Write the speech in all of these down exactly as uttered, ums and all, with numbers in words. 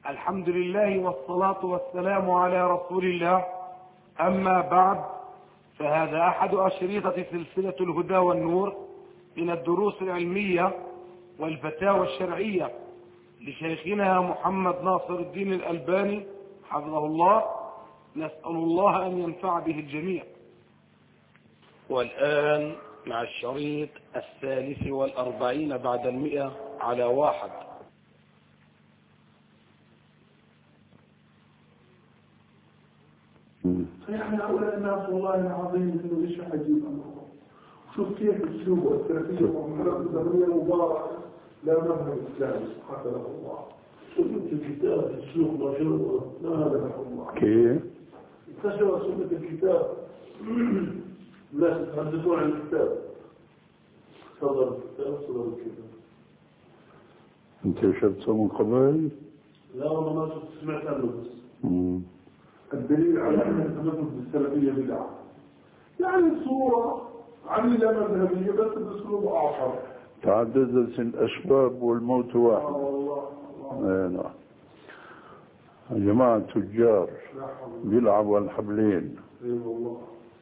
الحمد لله والصلاة والسلام على رسول الله. أما بعد، فهذا أحد أشرطة سلسلة الهدى والنور من الدروس العلمية والفتاوى الشرعية لشيخنا محمد ناصر الدين الألباني حفظه الله. نسأل الله أن ينفع به الجميع. والآن مع الشريط الثالث والأربعين بعد المئة على واحد. يعني أولا الناس والله العظيم إنه إيش عجيب أمره. شوف كيف السلوك والتربية والحركة الزمنية المباركة لا مذهب إسلامي حفظه الله. شوف أنت الكتاب السلوك ما شاء الله لا هذا الله. كيف؟ انتشر سنة الكتاب. الناس يتحدثون عن الكتاب. صدر الكتاب صدر الكتاب. أنت شفته من قبل؟ لا والله ما شفت سمعت عنه بس. مم. الدليل على أن التمسك بالسلفية بدعة. يعني صورة عميلة مذهبية بس بأسلوب آخر. تعددت الأسباب والموت واحد. آه والله. آه نعم. يا جماعة تجار بيلعبوا الحبلين. اي والله.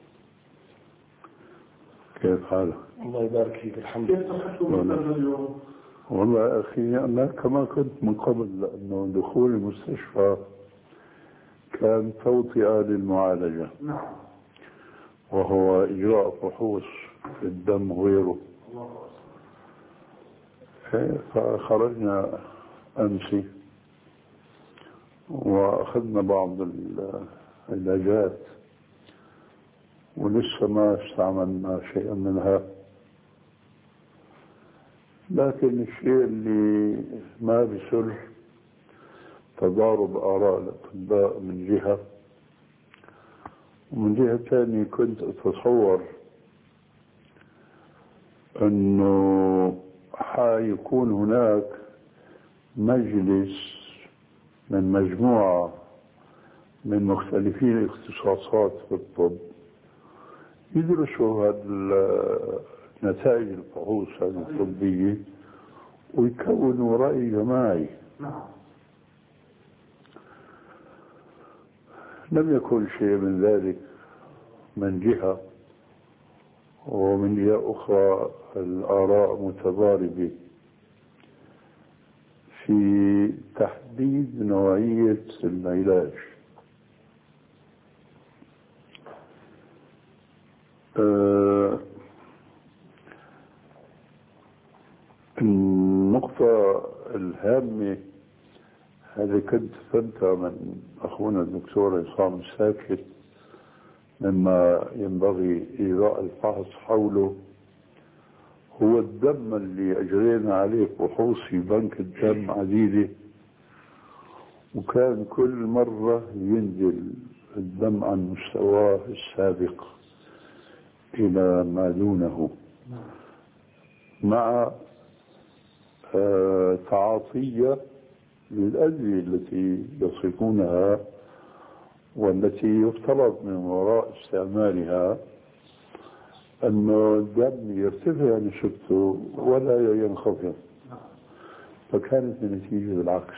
كيف حالك؟ الله يبارك فيك. الحمد لله. كيف تحكم اليوم؟ والله يا أخي أنا كما كنت من قبل، لأنه دخول المستشفى كان توطئة للمعالجة. نعم. وهو إجراء فحوص في الدم وغيره. فخرجنا أمسي وأخذنا بعض العلاجات ولسه ما استعملنا شيئا منها. لكن الشيء اللي ما بيسر تضارب آراء الأطباء من جهة، ومن جهة ثانية كنت أتصور أنه حيكون هناك مجلس من مجموعة من مختلفين الاختصاصات في الطب يدرسوا هذه نتائج الفحوص هذه الطبية ويكونوا رأي جماعي. نعم. لم يكن شيء من ذلك من جهة، ومن جهة أخرى الآراء متضاربة في تحديد نوعية العلاج. آه النقطة الهامة هذا كنت فهمتها من أخونا الدكتور عصام الساكت مما ينبغي إجراء الفحص حوله، هو الدم اللي أجرينا عليه فحوص في بنك الدم عديدة، وكان كل مرة ينزل الدم عن مستواه السابق إلى ما دونه، مع آه تعاطية للأدوية التي يصفونها والتي يفترض من وراء استعمالها أنه الدم يرتفع نسبته ولا ينخفض، فكانت النتيجة بالعكس.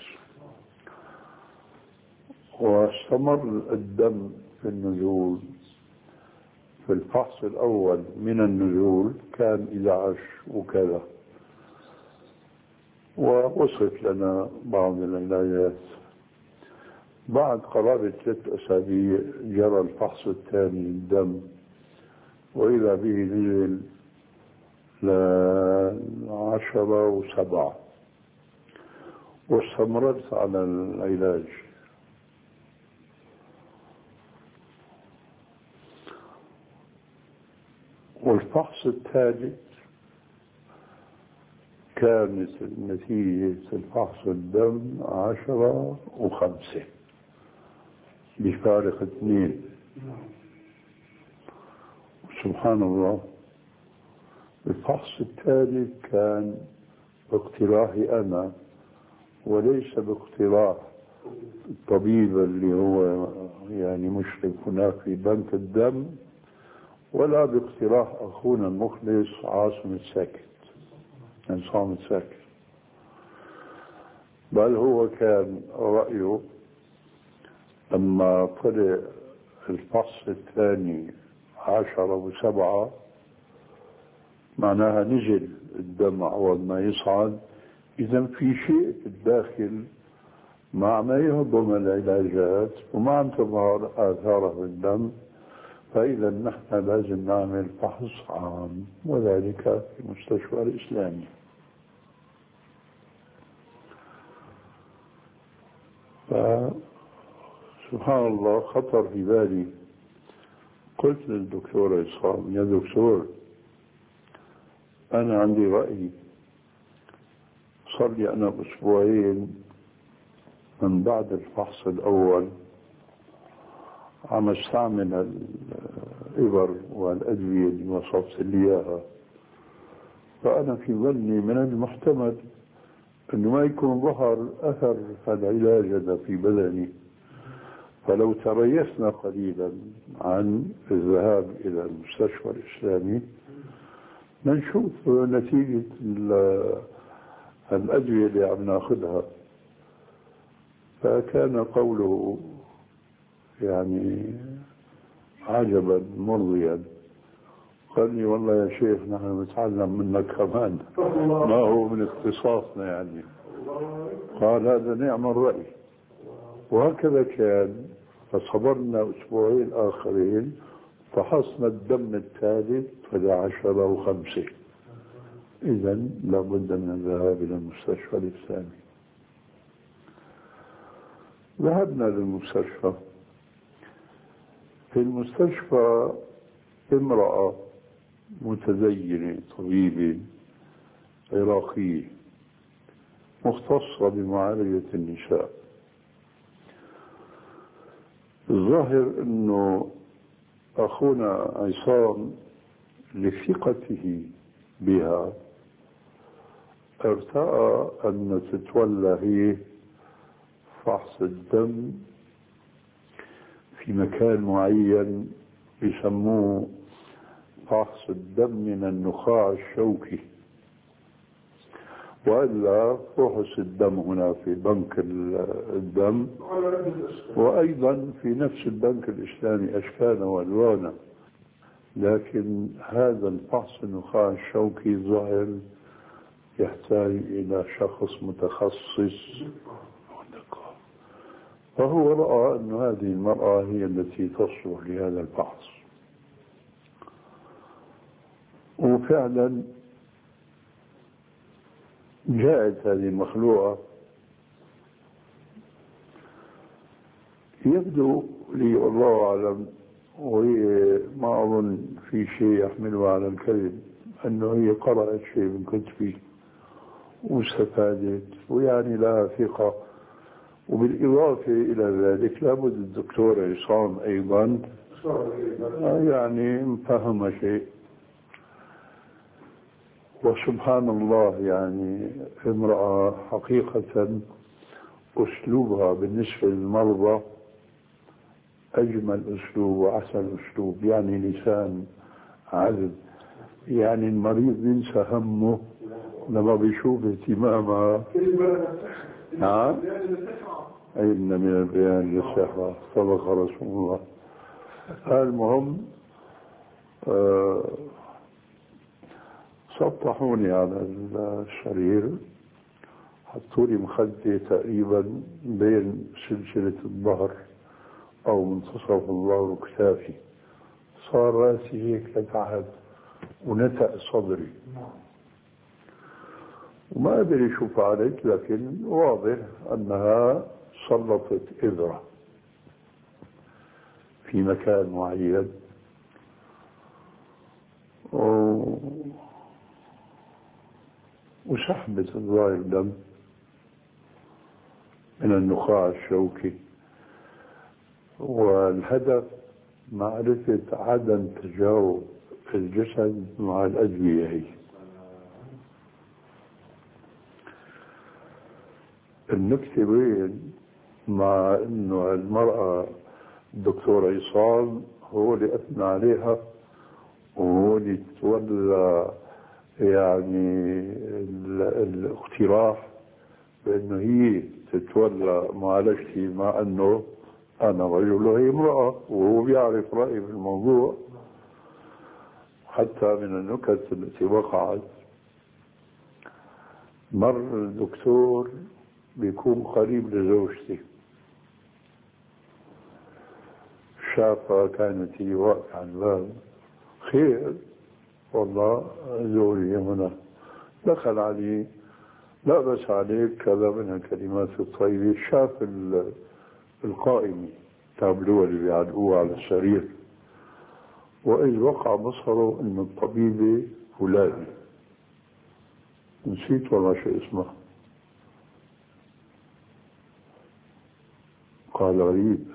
واستمر الدم في النزول. في الفحص الأول من النزول كان إحدى عشر وكذا، ووصف لنا بعض العلاجات. بعد قرابة ثلاث أسابيع جرى الفحص الثاني للدم، وإذا به نزل لعشرة وسبعة، واستمرت على العلاج. والفحص الثالث كانت نتيجة الفحص الدم عشرة وخمسة بفارق اثنين. سبحان الله. الفحص الثالث كان باقتراحي أنا وليس باقتراح الطبيب اللي هو يعني مشرف هناك في بنك الدم، ولا باقتراح أخونا المخلص عاصم الساكت عصام الساكت. بل هو كان رأيه لما طلع الفحص الثاني عشرة وسبعة معناها نزل الدم أول ما يصعد، إذا في شيء في الداخل مع ما يهضم العلاجات وما عم تظهر آثاره في الدم، فإذا نحن لازم نعمل فحص عام، وذلك في مستشفى الإسلامي. فسبحان الله خطر في بالي، قلت للدكتور عصام: يا دكتور، أنا عندي رأي، صار لي أنا أسبوعين من بعد الفحص الأول عم استعمل الإبر والأدوية اللي وصفت لي إياها، فأنا في ظني من المحتمل أنه ما يكون ظهر أثر العلاج هذا في بدني، فلو تريثنا قليلا عن الذهاب إلى المستشفى الإسلامي نشوف نتيجة الأدوية اللي عم ناخذها. فكان قوله يعني عجبا مرضيا، قال لي: والله يا شيخ نحن نتعلم منك كمان، ما هو من اختصاصنا يعني. قال: هذا نعم الرأي. وهكذا كان. فصبرنا أسبوعين آخرين، فحصنا الدم الثالث فلا عشرة وخمسة. إذا لابد من الذهاب إلى المستشفى الإسلامي. ذهبنا للمستشفى. في المستشفى امرأة متدينة طبيبة عراقية مختصة بمعالجة النساء. الظاهر أنه أخونا عصام لثقته بها ارتأى أن تتولى هي فحص الدم في مكان معين يسموه فحص الدم من النخاع الشوكي، وإلا فحص الدم هنا في بنك الدم، وأيضا في نفس البنك الإسلامي أشكالا وألوانا. لكن هذا الفحص النخاع الشوكي ظاهر يحتاج إلى شخص متخصص، فهو رأى أن هذه المرأة هي التي تصلح لهذا الفحص. وفعلا جاءت هذه المخلوقة، يبدو لي والله أعلم، وهي ما أظن في شيء يحملها على الكذب، أنه هي قرأت شيء من كتبي واستفادت ويعني لها ثقة. وبالإضافة إلى ذلك لابد الدكتور عصام أيضا يعني فهم شيء. وسبحان الله يعني امرأة حقيقة أسلوبها بالنسبة للمرضى أجمل أسلوب وأحسن أسلوب، يعني لسان عذب، يعني المريض ينسى همه لما بيشوف اهتمامها. نعم، أين من البيان للسحرة صدق رسول الله. المهم آه سطحوني على السرير، حطوا لي مخدة تقريبا بين سلسلة الظهر أو منتصف الظهر وكتافي، صار راسي هيك لتحت ونتأ صدري، وما أدري شو فعلت، لكن واضح أنها سلطت إبرة في مكان معين و... وسحبت الظاهر دم من النخاع الشوكي، والهدف معرفة عدم تجاوب الجسد مع الأدوية هي. النكتة وين؟ مع انه المرأة الدكتور عصام هو اللي اثنى عليها وهو اللي تولى يعني الاقتراح بأنه هي تتولى معالجتي، مع أنه أنا رجل وهي امرأة، وهو بيعرف رأيي في الموضوع. حتى من النكت التي وقعت، مر الدكتور بيكون قريب لزوجتي، شافها كانت هي واقفة على الباب، خير والله زوجي هنا، دخل عليه، لا بس عليك كذا من الكلمات الطيبة. شاف القائمة تابلوه اللي بيعلقوه على السرير، وإذ وقع بصره إن الطبيبة فلانة، نسيت والله شو اسمها. قال غريب،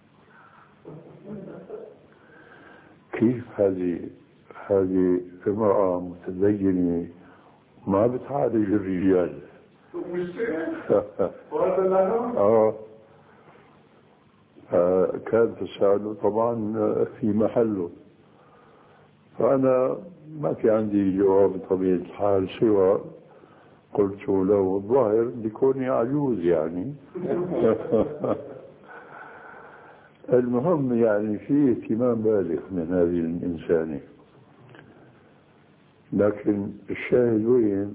كيف هذه هذه امرأة متدينة ما بتعالج الرجال؟ آه. آه كان تساؤله طبعا في محله، فأنا ما في عندي جواب بطبيعة الحال سوى قلت له الظاهر بكوني عجوز يعني. المهم يعني في اهتمام بالغ من هذه الإنسانة، لكن الشاهد وين؟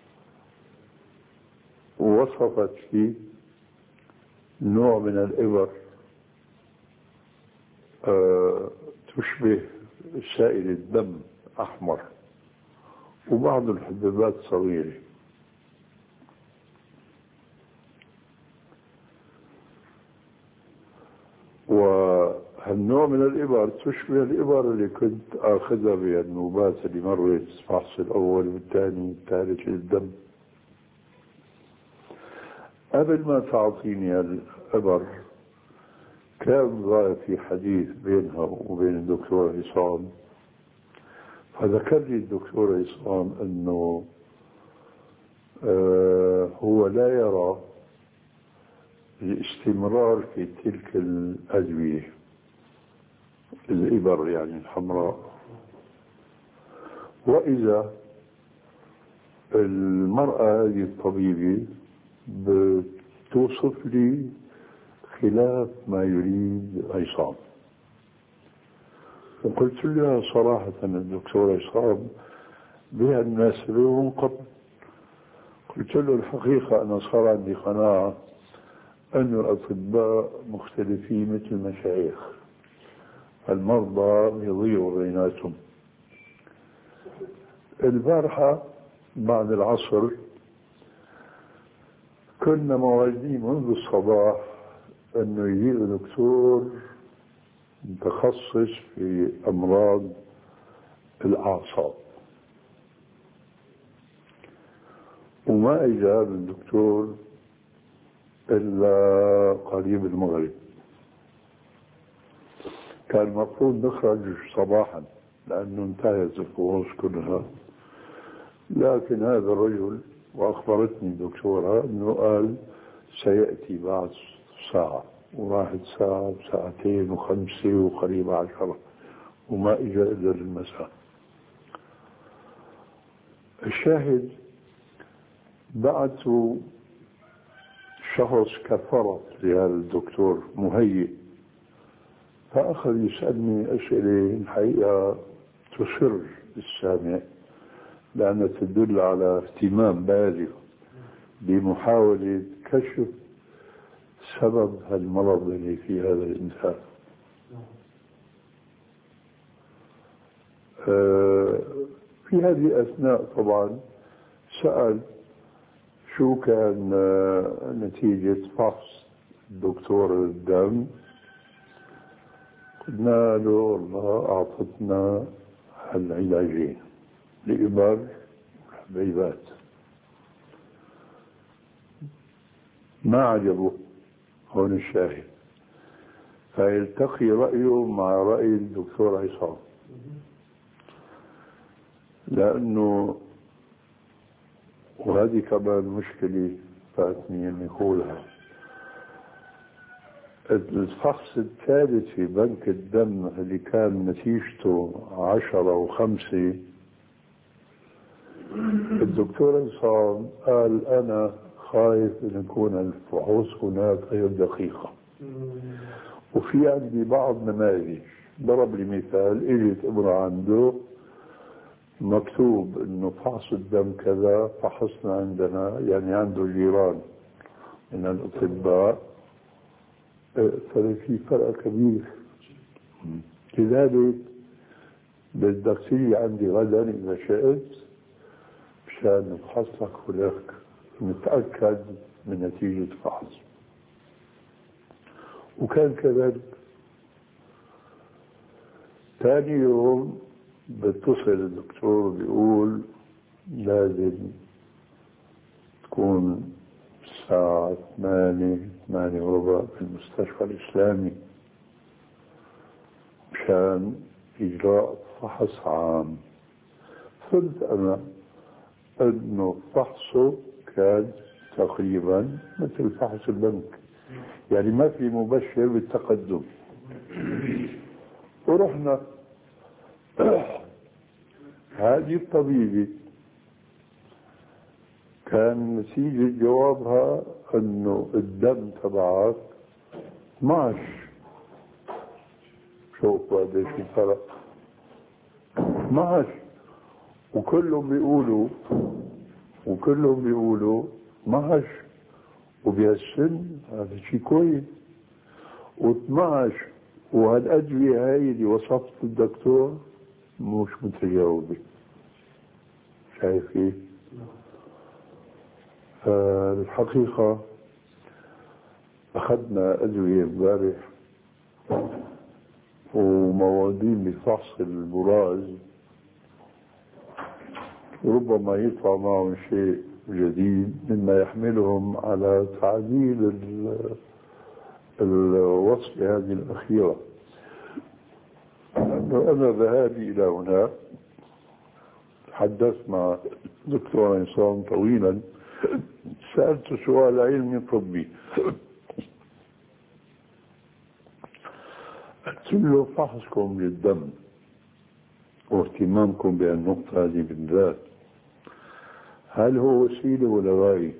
وصفت فيه نوع من الإبر أه تشبه سائل الدم أحمر، وبعض الحبيبات صغيرة، وهالنوع من الإبر تشبه الإبر اللي كنت آخذها بالنوبات اللي مرت الفحص الأول والثاني والثالث للدم. قبل ما تعطيني الإبر كان ظاهر في حديث بينها وبين الدكتور عصام، فذكر لي الدكتور عصام أنه آه هو لا يرى الاستمرار في تلك الأدوية الإبر يعني الحمراء، وإذا المرأة هذه الطبيبة بتوصف لي خلاف ما يريد عصام. وقلت له صراحة الدكتور عصام بها الناس لهم قبل، قلت له الحقيقة أنا صار عندي قناعة أن الأطباء مختلفين مثل المشايخ، المرضى يضيعوا بيناتهم. البارحة بعد العصر كنا مواعدين منذ الصباح أنه يجي دكتور متخصص في أمراض الأعصاب، وما إجا الدكتور إلا قريب المغرب. كان المفروض نخرج صباحا لأنه انتهت الفحوص كلها، لكن هذا الرجل، وأخبرتني الدكتورة أنه قال سيأتي بعد ساعة، وراحت ساعة وساعتين وخمسة وقريبة عشرة وما إجا إلا للمساء. الشاهد بعثوا شخص كفرت لهذا الدكتور مهيئ، فأخذ يسألني أسئلة الحقيقة تسر السامع، لأنها تدل على اهتمام بالغ بمحاولة كشف سبب هالمرض اللي في هذا الإنسان. آه في هذه الأثناء طبعا سأل شو كان آه نتيجة فحص الدكتور الدم. قلنا له والله أعطتنا هالعلاجين، الإبر والحبيبات. ما عجبه، هون الشاهد، فيلتقي رأيه مع رأي الدكتور عصام، لأنه وهذه كمان مشكلة فاتني أن يقولها. الفحص الثالث في بنك الدم اللي كان نتيجته عشرة وخمسة، الدكتور عصام قال أنا خايف أن يكون الفحوص هناك غير دقيقة. وفي عندي بعض نماذج. ضرب لي مثال، اجت امرأة عنده مكتوب انه فحص الدم كذا، فحصنا عندنا، يعني عنده جيران من الاطباء، ففي فرق كبير. لذلك بدك تيجي عندي غدا اذا شئت مشان نفحص لك ولك نتاكد من نتيجه الفحص. وكان كذلك. ثاني يوم بتصل الدكتور بيقول لازم تكون الساعة ثمانية ثمانية وربع في المستشفى الإسلامي مشان إجراء فحص عام. فهمت أنا أنه فحصه كان تقريبا مثل فحص البنك، يعني ما في مبشر بالتقدم. ورحنا هذه الطبيبة كان نتيجة جوابها انه الدم تبعك اثنعش. شوفوا قديش الفرق، اثنعش. وكلهم بيقولوا وكلهم بيقولوا اثنعش، وبهالسن هذا شيء كويس. واثنعش وهالأدوية هاي اللي وصفت الدكتور مش متجاوبة. شايف كيف؟ فالحقيقة أخذنا أدوية امبارح وموادين لفحص البراز، ربما يطلع معهم شيء جديد مما يحملهم على تعديل الوصفة هذه الأخيرة. أنا ذهابي إلى هناك تحدثت مع دكتور عصام طويلا، سألت سؤال علمي طبي، قلت له فحصكم للدم واهتمامكم بالنقطة هذه بالذات هل هو وسيلة ولا غاية؟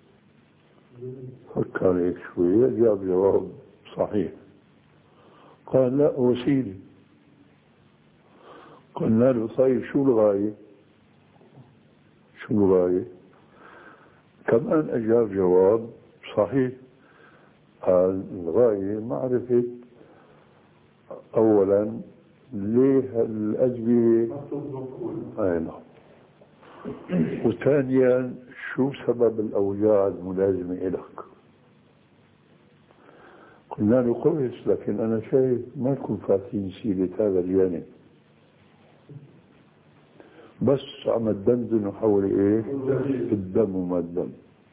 فكر هيك شوية جاب جواب صحيح. قال لا وسيلة. قلنا له طيب شو الغاية؟ شو الغاية؟ كمان أجاب جواب صحيح. قال الغاية معرفة أولا ليه الأدوية أي نعم، وثانيا شو سبب الأوجاع الملازمة إلك. قلنا له كويس، لكن أنا شايف ما يكون فاتين سيرة هذا الجانب، بس عم تدندن حول إيه؟ الدم وما الدم.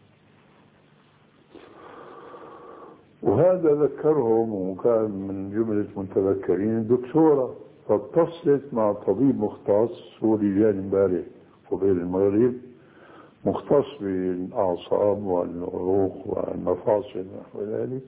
وهذا ذكرهم، وكان من جملة متذكرين الدكتورة، فاتصلت مع طبيب مختص هو رجال امبارح وغير المغرب، مختص بالأعصاب والعروق والمفاصل ونحو ذلك.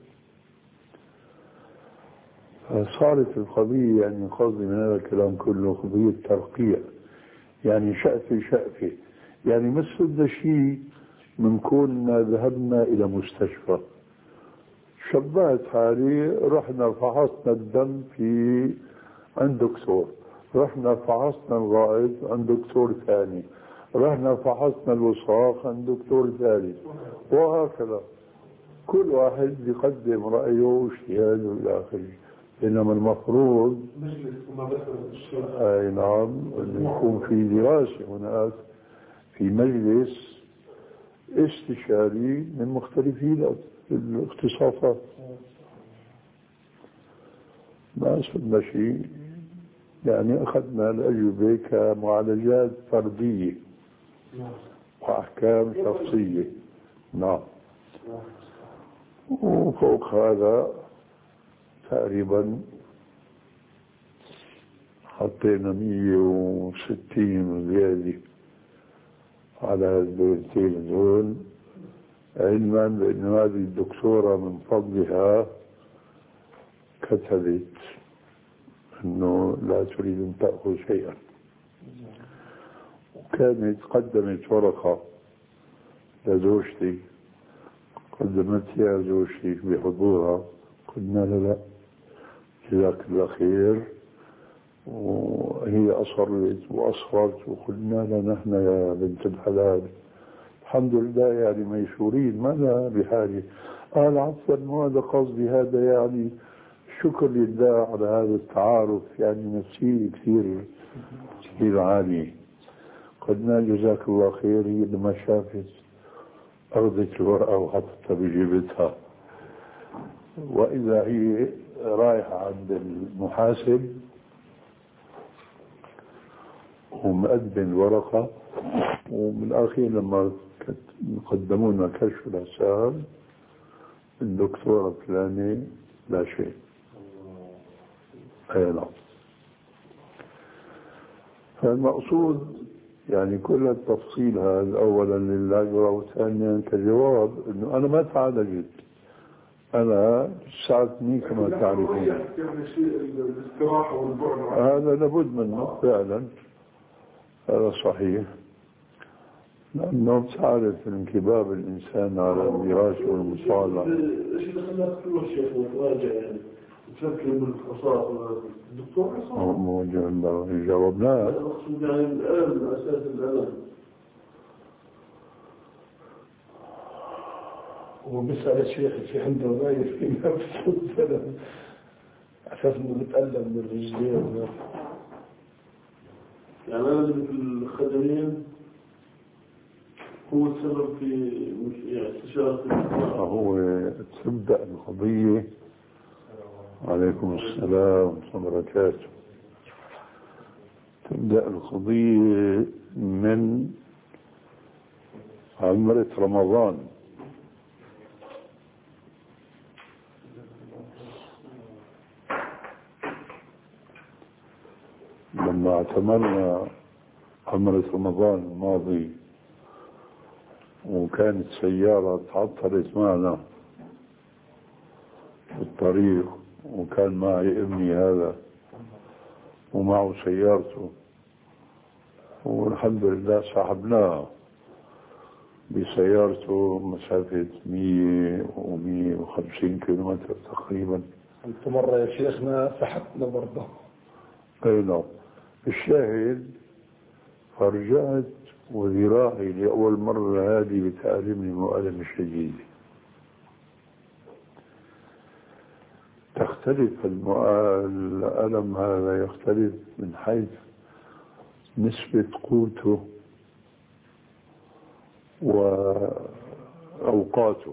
فصارت القضية، يعني قصدي من هذا الكلام كله قضية ترقية، يعني شقفة شقفة، يعني مش بدنا شيء من كوننا ذهبنا إلى مستشفى. شبهت حالي، رحنا فحصنا الدم في عند دكتور، رحنا فحصنا الغائط عند دكتور ثاني، رحنا فحصنا الوساخ عند دكتور ثالث، وهكذا كل واحد يقدم رأيه واجتهاده إلى آخره. إنما المفروض أي نعم يكون في دراسة هناك في مجلس استشاري من مختلفين الاختصاصات. ما أصبنا شيء، يعني أخذنا الأجوبة كمعالجات فردية وأحكام شخصية. نعم. وفوق هذا تقريبا حطينا مية وستين وزيادة على هالدولتين دول، علما بأن هذه الدكتورة من فضلها كتبت أنه لا تريد أن تأخذ شيئا، وكانت قدمت ورقة لزوجتي قدمتها زوجتي بحضورها، قلنا لها لا جزاك الله خير، وهي أصرت وأصرت، وقلنا لها نحن يا بنت الحلال الحمد لله يعني ميسورين، ما لها بحاجة. قال عفوا وهذا قصدي، هذا يعني شكر لله على هذا التعارف، يعني نفسي كثير كثير عالي. قلنا جزاك الله خير. هي لما شافت أخذت الورقة وحطتها بجيبتها، وإذا هي رايحة عند المحاسب ومقدم الورقة، وبالأخير لما قدموا لنا كشف الحساب الدكتورة فلانة لا شيء. أي نعم. فالمقصود يعني كل التفصيل هذا أولا للعبرة، وثانيا كجواب أنه أنا ما تعالجت، أنا ساعدتني كما تعرفون. هذا لابد منه فعلا، هذا صحيح، لأنه تعرف انكباب الإنسان على الدراسة والمصالحة. ايش اللي خلاك تروح شيخ وتراجع يعني تفكر بالاختصاص الدكتور حصل؟ موجه جاوبناه. المقصود يعني الألم، أساس الألم. هو بيسأل الشيخ في عنده غاية في نفسه الألم، أساس إنه بتألم من الرجلين. يعني أنا اللي في الخدمين هو السبب في استشارة الدكتور. هو تبدأ القضية. عليكم السلام ورحمة الله وبركاته. تبدأ القضية من عمرة رمضان. لما اعتمرنا عمرة رمضان الماضي وكانت سيارة تعطلت معنا في الطريق، وكان معي ابني هذا ومعه سيارته، والحمد لله صاحبناها بسيارته مسافة مية ومية وخمسين كيلومتر تقريبا. أنت مرة يا شيخنا سحبنا برضه. أي نعم. الشاهد فرجعت وذراعي لأول مرة هذه بتألمني مؤلم شديد. تختلف الألم هذا، يختلف من حيث نسبة قوته وأوقاته.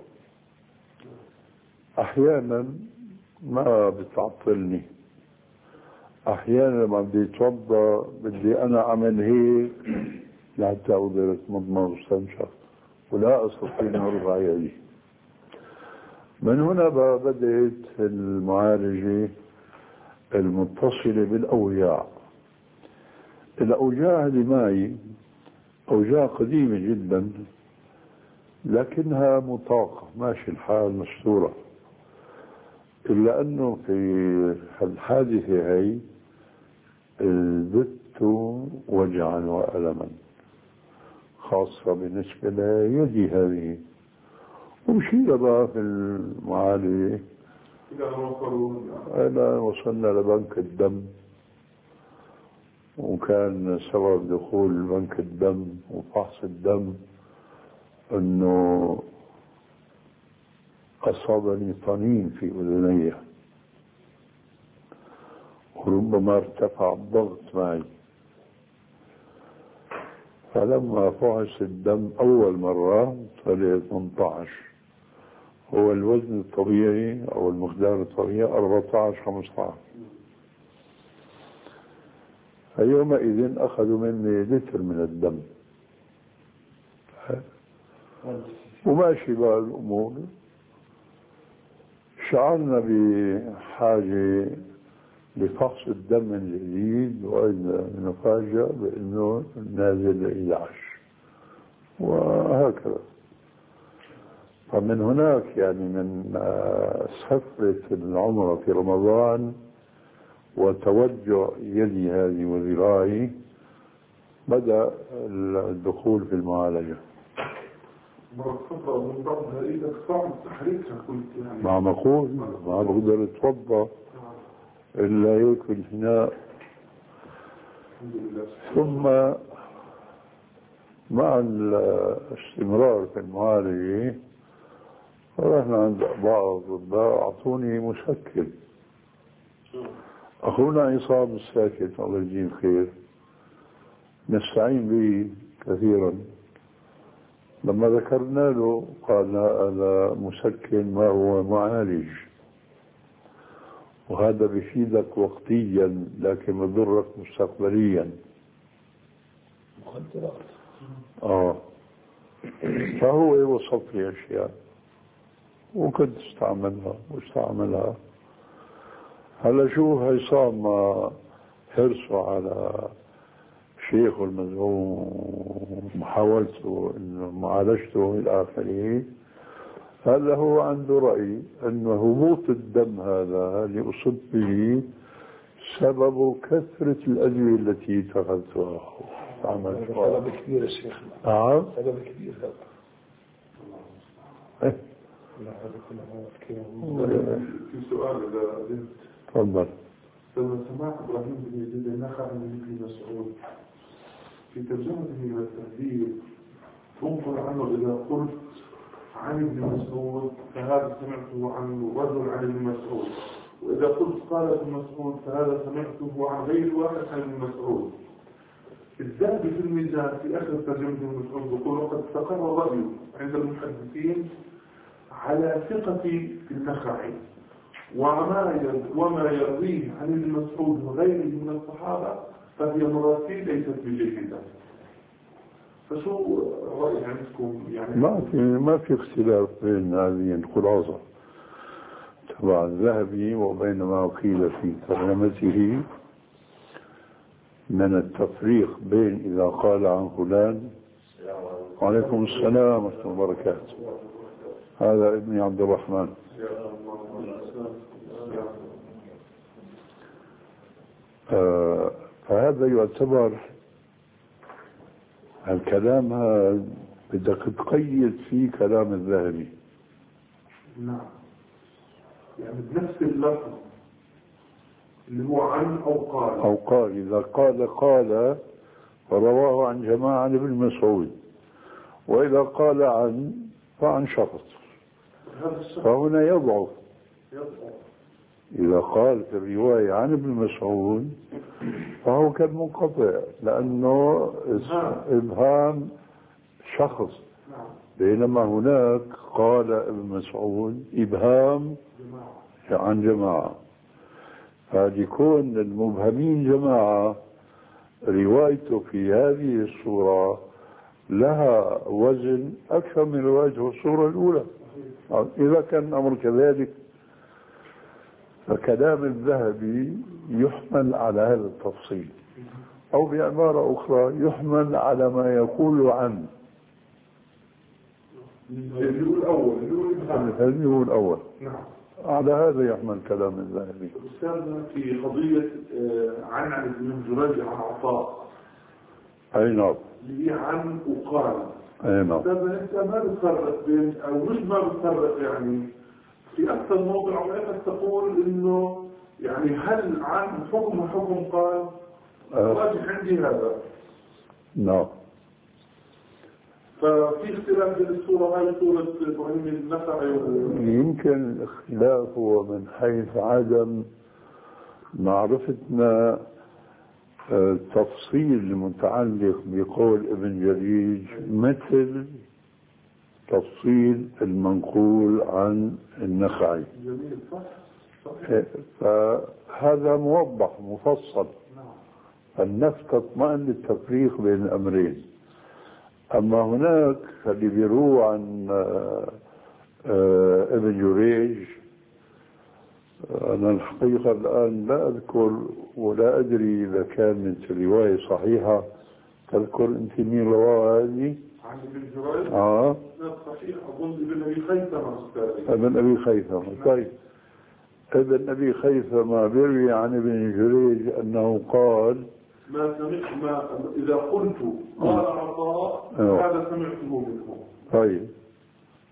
أحيانا ما بتعطلني، أحيانا لما بدي أتوضأ بدي أنا أعمل هيك لحتى أقدر أتمضمض واستنشق ولا أستطيع أن أرفع يدي. من هنا بدأت المعالجة المتصلة بالأوجاع. الأوجاع اللي معي أوجاع قديمة جدا، لكنها مطاقة ماشي الحال مستورة، إلا أنه في الحادثة هي زدت وجعا وألما، خاصة بالنسبة ليدي هذه. ومشينا بقى في المعالجة أنا وصلنا لبنك الدم، وكان سبب دخول بنك الدم وفحص الدم أنه أصابني طنين في أذني، وربما ارتفع الضغط معي. فلما فحص الدم أول مرة طلع ثمانية عشر، هو الوزن الطبيعي أو المقدار الطبيعي أربعة عشر خمسة عشر. فيومئذ أخذوا مني لتر من الدم وماشي بقى الأمور. شعرنا بحاجة لفحص الدم من جديد، وإذا نفاجأ بأنه نازل إلى عشر، وهكذا. فمن هناك يعني من سفرة العمرة في رمضان وتوجع يدي هذه وذراعي بدأ الدخول في المعالجة. مرة فترة من ضمنها إذا صعب تحريكها قلت يعني مع مقول ما بقدر اتوضا الا هيك في الفناء. الحمد لله. ثم مع الاستمرار في المعالجة رحنا عند بعض الأطباء أعطوني مسكن. أخونا عصام الساكت الله يجزيه خير نستعين به كثيرا، لما ذكرنا له قال هذا مسكن ما هو معالج، وهذا بيفيدك وقتيا لكن بضرك مستقبليا. مخدرات. اه فهو وصف لي اشياء وكنت استعملها واستعملها. هلا شو عصام حرصه على شيخه المزعوم ومحاولته انه معالجته الى اخره، هذا هو عنده رأي أن هبوط الدم هذا اللي أصبت به سبب كثرة الأدوية التي اتخذتها. هذا سبب كبير يا شيخ. نعم سبب كبير هذا. إيه؟ لا هذا كله في سؤال إذا تفضل. لما سمعت إبراهيم بن يزيد النخعي من ابن مسعود في ترجمته إلى التهذيب تنقل عنه إذا قلت عن ابن مسعود فهذا سمعته عن رجل عن ابن مسعود، وإذا قلت قال ابن مسعود فهذا سمعته عن غير واحد عن ابن مسعود. الذهبي في الميزان في آخر ترجمة ابن مسعود يقول وقد استقر الرأي عند المحدثين على ثقة النخعي وما وما يرويه عن ابن مسعود وغيره من الصحابة فهي مراسيل ليست بجيدة. فشو رأي عندكم يعني؟ ما في ما في اختلاف بين هذه الخلاصة تبع الذهبي وبين ما قيل في ترجمته من التفريق بين إذا قال عن فلان. وعليكم السلام ورحمة الله وبركاته. هذا ابني عبد الرحمن. آه فهذا يعتبر الكلام هذا بدك تقيد فيه كلام الذهبي. نعم يعني بنفس اللفظ اللي هو عن أو قال أو قال. إذا قال قال فرواه عن جماعة عن ابن مسعود، وإذا قال عن فعن شخص فهنا يضعف. إذا قال في الرواية عن ابن مسعود فهو كالمنقطع لأنه إبهام شخص، بينما هناك قال ابن مسعود إبهام عن جماعة، فليكون المبهمين جماعة روايته في هذه الصورة لها وزن أكثر من روايته في الصورة الأولى. إذا كان الأمر كذلك فكلام الذهبي يحمل على هذا التفصيل، أو بعبارة أخرى يحمل على ما يقول عنه. الأول الذي هو الأول. نعم. على هذا يحمل كلام الذهبي. أستاذنا في قضية عن عن ابن جريج عن عطاء. أي نعم. اللي عن وقال. أي نعم. أستاذنا أنت ما بتفرق بين أو مش ما بتفرق يعني في أكثر موضع وإنك تقول إنه يعني هل عن حكم حكم قال واجب عندي هذا. نعم. ففي اختلاف بين الصورة هاي صورة إبراهيم النخعي. يمكن الاختلاف هو من حيث عدم معرفتنا التفصيل المتعلق بقول ابن جريج مثل تفصيل المنقول عن النخعي. جميل صح. صح. فهذا موضح مفصل. النفس تطمئن للتفريق بين الأمرين. أما هناك اللي بيروى عن ابن جريج أنا الحقيقة الآن لا أذكر ولا أدري إذا كانت الرواية صحيحة. تذكر أنت مين رواها هذه؟ عن ابن جريج؟ آه صحيح أظن ابن أبي خيثمة أستاذي. ابن أبي خيثمة. طيب ابن أبي خيثمة بيروي عن ابن جريج أنه قال ما سمعت ما إذا قلت قال عطاء هذا سمعته منه. طيب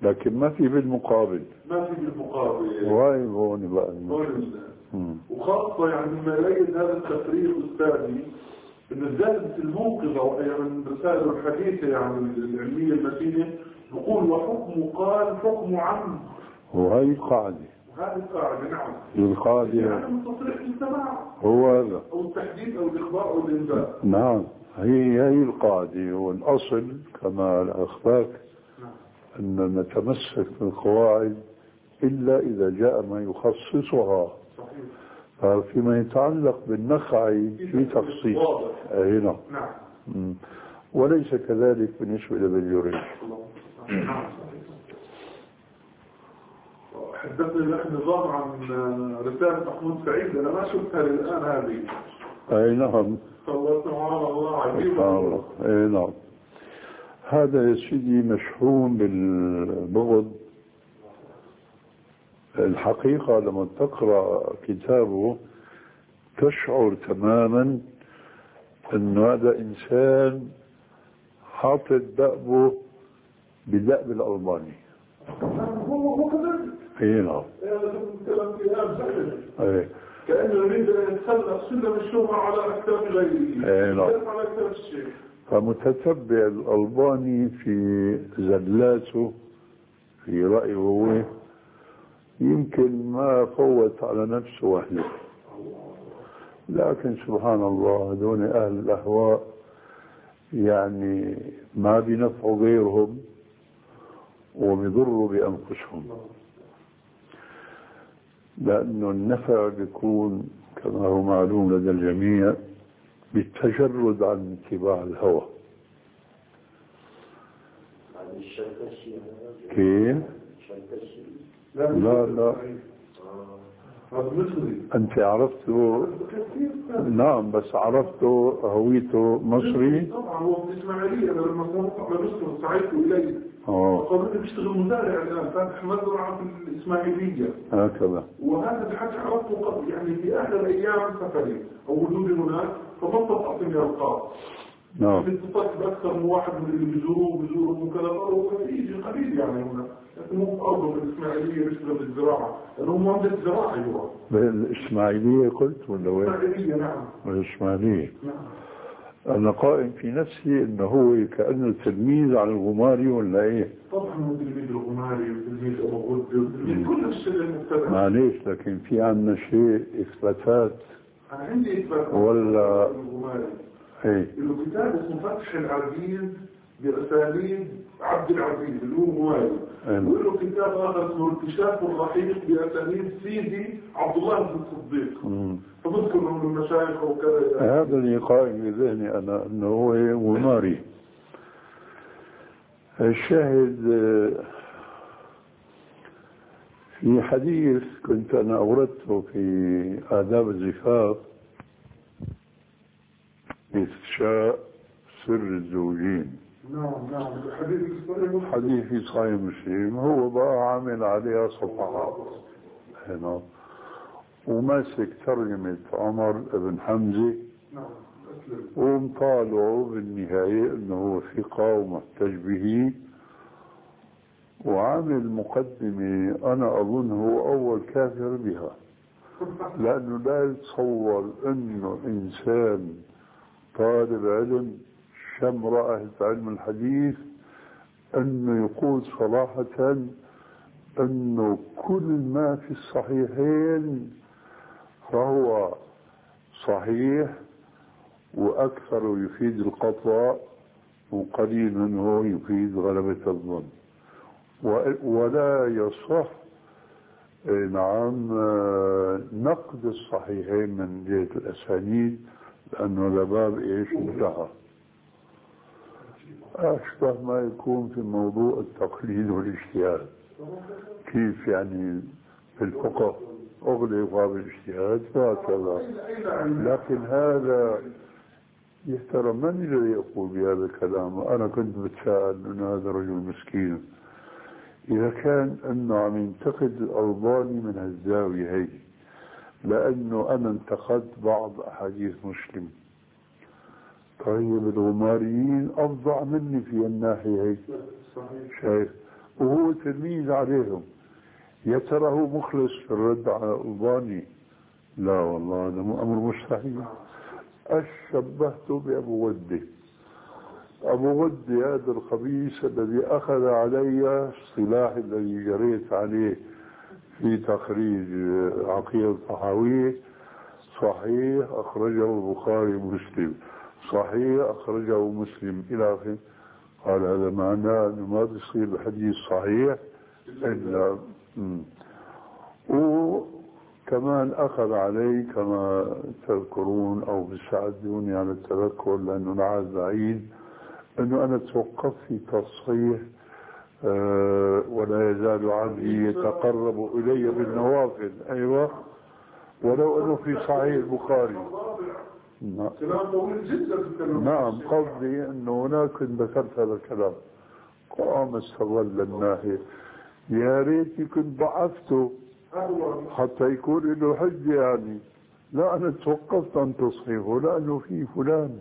لكن ما في بالمقابل. ما في بالمقابل. واي هون بقى. وخاصة يعني لما يليد هذا التفريق أستاذي إن زادت الموقظة يعني من رسائل الحديثة يعني العلمية المتينة يقول وحكم قال حكم عم. وهي القاعدة. هذه القاعدة نعم. القاعدة يعني من تصريح السماع. هو هذا. أو التحديد أو الإخبار أو الإنباء. نعم هي هي القاعدة والأصل كما أخبرك أن نتمسك بالقواعد إلا إذا جاء ما يخصصها. صحيح. فيما يتعلق بالنخع في تخصيص. أي نعم. نعم. وليس كذلك بالنسبة للبليورين. نعم. حدثني الأخ نظام عن رسالة محمود سعيد أنا ما شفتها للآن هذه. أي نعم. الله سبحان الله عجيب. أي نعم. هذا يا سيدي مشحون بالبغض. الحقيقة لما تقرأ كتابه تشعر تماما أن هذا إنسان حاطط دأبه بدأب الألباني. هو كذلك. اي نعم. اي كأنه يريد أن يتخلق سلم الشهرة على أكتاف غيره. اي نعم. على أكتاف الشيء. فمتتبع الألباني في زلاته في رأيه هو يمكن ما فوت على نفسه وحده. لكن سبحان الله هذول أهل الأهواء يعني ما بينفعوا غيرهم وبيضروا بأنفسهم، لأنه النفع بيكون كما هو معلوم لدى الجميع بالتجرد عن اتباع الهوى. كيف؟ لا لا أنت عرفته. نعم بس عرفته هويته مصري. طبعا هو من إسماعيلية. أنا لما صرت على مصر سعيت إليه. اه فقالوا بيشتغل مزارع الآن فاتح مزرعة في الإسماعيلية. هكذا. وهذا الحكي عرفته قبل يعني في أحد الأيام سفري أو وجودي هناك فما استطعت إني ألقاه. نعم. اتصلت بأكثر من واحد من اللي بيزوروه بيزوروه وكذا قالوا يجي قليل يعني هنا. لكن مو في أرضه في الإسماعيلية بيشتغل بالزراعة لأنه مهندس زراعي هو. بالإسماعيلية قلت ولا وين؟ الإسماعيلية نعم. بالإسماعيلية. نعم. أنا قائم في نفسي إنه هو كأنه تلميذ على الغماري ولا إيه؟ طبعا هو تلميذ الغماري وتلميذ أبو غد وتلميذ كل الشيء المبتدأ. معليش لكن في عنا شيء إثباتات. أنا عندي إثباتات. ولا الغماري. إيه؟ إنه كتاب اسمه فتح العزيز بأساليب عبد العزيز اللي هو غماري. وله كتاب آخر اسمه انكشاف الرحيق بأساليب سيدي عبد الله بن الصديق. فبذكر من المشايخ وكذا. هذا اللي قائم في ذهني أنا أنه هو غماري. الشاهد في حديث كنت أنا أوردته في آداب الزفاف إفشاء سر الزوجين. نعم نعم الحديث الصحيح. حديث في صحيح مسلم هو بقى عامل عليها صفحات هنا وماسك ترجمة عمر بن حمزة. نعم. ومطالعه بالنهاية انه هو ثقة ومحتج به وعامل مقدمة انا اظن هو اول كافر بها لانه لا يتصور انه انسان طالب علم شمرة اهل علم الحديث انه يقول صراحة انه كل ما في الصحيحين فهو صحيح وأكثر يفيد القطع وقليل منه يفيد غلبة الظن ولا يصح نعم نقد الصحيحين من جهة الأسانيد لأنه لباب إيش انتهى. أشبه ما يكون في موضوع التقليد والاجتهاد. كيف يعني في الفقه أغلق باب الاجتهاد وهكذا. لكن هذا يحترم من الذي يقول بهذا الكلام. أنا كنت بتساءل من هذا الرجل مسكين إذا كان أنه عم ينتقد الألباني من هالزاوية هي لأنه أنا انتقدت بعض أحاديث مسلم. طيب الغماريين أفظع مني في الناحية هي. شايف وهو تلميذ عليهم. يا ترى هو مخلص في الرد على ألباني؟ لا والله هذا أمر مستحيل. أشبهته بأبو غدة. أبو غدة هذا الخبيث الذي أخذ علي السلاح الذي جريت عليه في تخريج عقيدة الطحاوية. صحيح أخرجه البخاري ومسلم، صحيح أخرجه مسلم إلى آخره. قال هذا معناه أنه ما بيصير الحديث صحيح إلا. وكمان أخذ علي كما تذكرون أو بتساعدوني على التذكر لأنه العهد بعيد، أنه أنا توقفت في تصحيح أه ولا يزال عبدي يتقرب إلي بالنوافل. أيوة، ولو أنه في صحيح البخاري. نعم، قصدي أنه هناك ذكرت هذا الكلام. قام استغل الناحية. يا ريتي كنت ضعفته حتى يكون له حجة يعني. لا، أنا توقفت عن تصحيحه لأنه في فلان.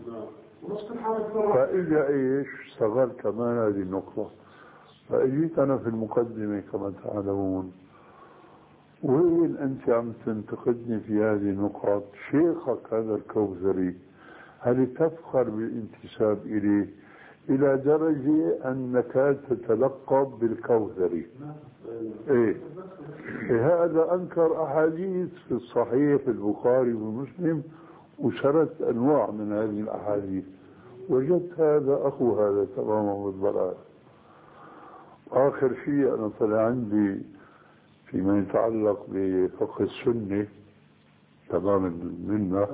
فإجا إيش استغل كمان هذه النقطة. فإجيت أنا في المقدمة كما تعلمون، وين أنت عم تنتقدني في هذه النقاط؟ شيخك هذا الكوثري هل تفخر بالانتساب إليه إلى درجة أنك تتلقب بالكوثري؟ إيه؟ هذا أنكر أحاديث في الصحيح في البخاري ومسلم وسرت أنواع من هذه الأحاديث. وجدت هذا أخو هذا تماما بالضلال. آخر شيء أنا طلع عندي فيما يتعلق بفقه السنة تماما منا،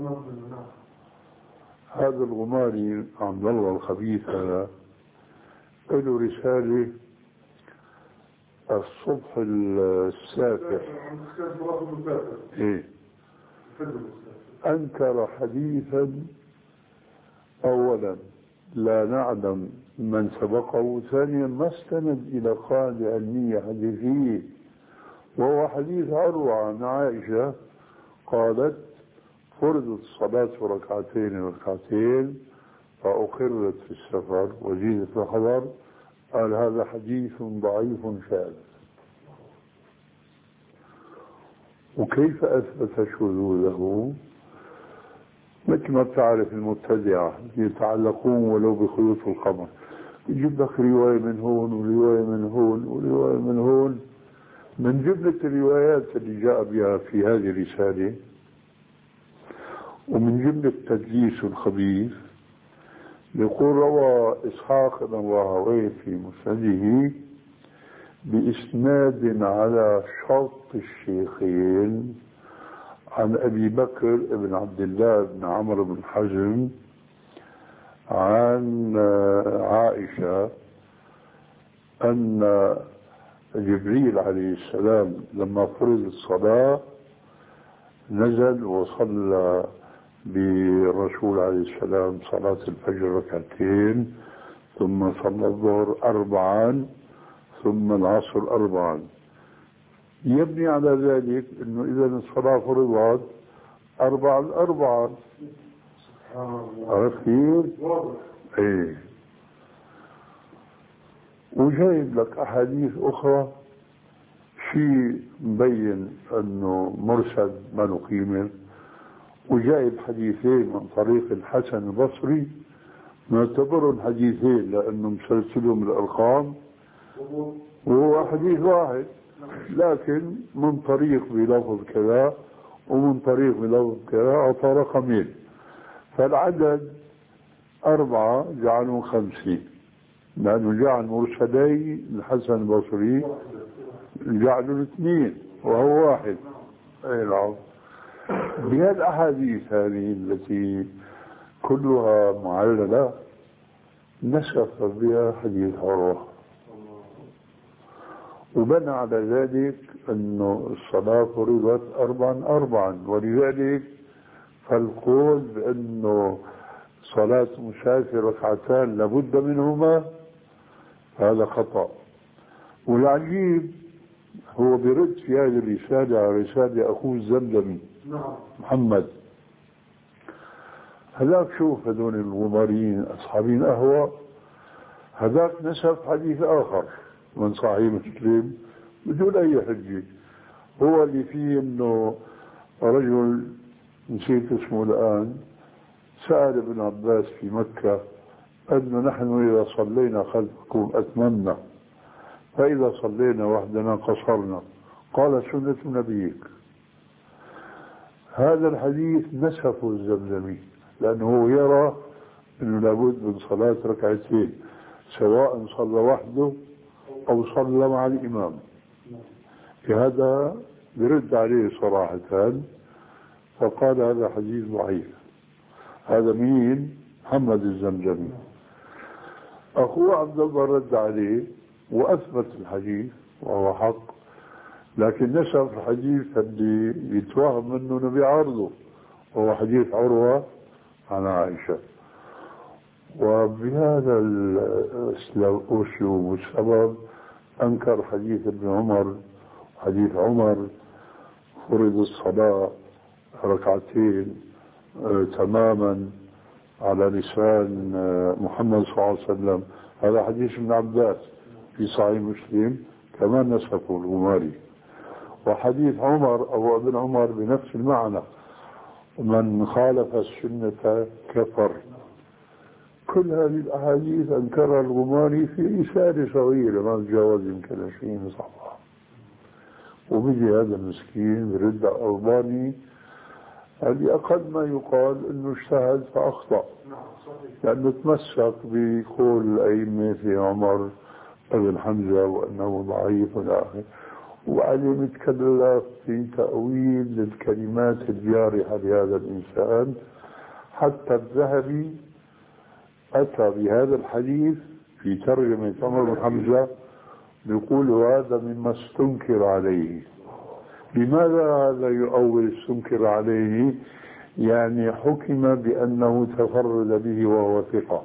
هذا الغماري عبد الله الخبيث هذا له رسالة الصبح السافر. إيه؟ أنكر حديثا أولا لا نعلم من سبقه، ثانيا ما استند إلى قاعدة علمية حديثية، وهو حديث عروة عن عائشة قالت فرضت الصلاة ركعتين ركعتين فأقرت في السفر وزيدت في الحضر. قال هذا حديث ضعيف شاذ. وكيف أثبت شذوذه؟ مثل ما بتعرف المبتدعة يتعلقون ولو بخيوط القمر، يجيب لك رواية من هون ورواية من هون ورواية من هون. من جملة الروايات اللي جاء بها في هذه الرسالة ومن جملة تدليس الخبيث يقول روى إسحاق بن راهويه في مسنده بإسناد على شرط الشيخين عن أبي بكر بن عبد الله بن عمرو بن حزم عن عائشة أن جبريل عليه السلام لما فرض الصلاة نزل وصلى بالرسول عليه السلام صلاة الفجر ركعتين، ثم صلى الظهر أربعا، ثم العصر أربعا. يبني على ذلك أنه إذا الصلاة فرضت أربعا أربعا. عرفت كيف؟ إيه. وجايب لك أحاديث أخرى شيء مبين أنه مرسل ما له قيمة، وجايب حديثين من طريق الحسن البصري نعتبرهم حديثين لأنه مسلسلهم الأرقام وهو حديث واحد، لكن من طريق بلفظ كذا ومن طريق بلفظ كذا أعطى رقمين، فالعدد أربعة جعلوا خمسين، لأنه جعل مرسلي الحسن البصري جعلوا اثنين وهو واحد. أي نعم. بهالأحاديث هذه التي كلها معللة نسخ بها حديث عروة، وبنى على ذلك أنه الصلاة فرضت أربعا أربعا، ولذلك فالقول بأنه صلاة مسافر ركعتان لابد منهما هذا خطأ. والعجيب هو برد في هذه الرسالة على رسالة أخوه الزمزمي محمد. هذاك شوف هذول الغماريين أصحابين أهوى، هذاك نسب حديث آخر من صحيح مسلم بدون أي حجة. هو اللي فيه إنه رجل نسيت اسمه الآن سأل ابن عباس في مكة أنه نحن إذا صلينا خلفكم أتممنا، فإذا صلينا وحدنا قصرنا، قال سنة نبيك. هذا الحديث نسفه الزمزمي لأنه يرى أنه لابد من صلاة ركعتين سواء صلى وحده أو صلى مع الإمام. هذا يرد عليه صراحة فقال هذا حديث ضعيف. هذا مين؟ محمد الزمزمي. أخوه عبد الله رد عليه وأثبت الحديث وهو حق، لكن نسب الحديث اللي يتوهم منه انه بيعارضه وهو حديث عروة عن عائشة. وبهذا الاسلوب والسبب انكر حديث ابن عمر حديث عمر فرض الصلاة ركعتين آه تماما على لسان آه محمد صلى الله عليه وسلم. هذا حديث ابن عباس في صحيح مسلم كمان نسبه الغماري. وحديث عمر أو ابن عمر بنفس المعنى من خالف السنة كفر. كل هذه الأحاديث أنكرها الغماري في رسالة صغيرة ما تجاوز يمكن عشرين صفحة. وبيجي هذا المسكين برد أرباني هذه أقل ما يقال أنه اجتهد فأخطأ، لأنه تمسك بقول الأئمة في عمر ابن حمزة وأنه ضعيف والآخر، وبعدين يتكلف في تأويل للكلمات الجارحة لهذا الإنسان. حتى الذهبي أتى بهذا الحديث في ترجمة عمر بن حمزة يقول هذا مما استنكر عليه. لماذا هذا يؤول استنكر عليه؟ يعني حكم بأنه تفرد به وهو ثقة.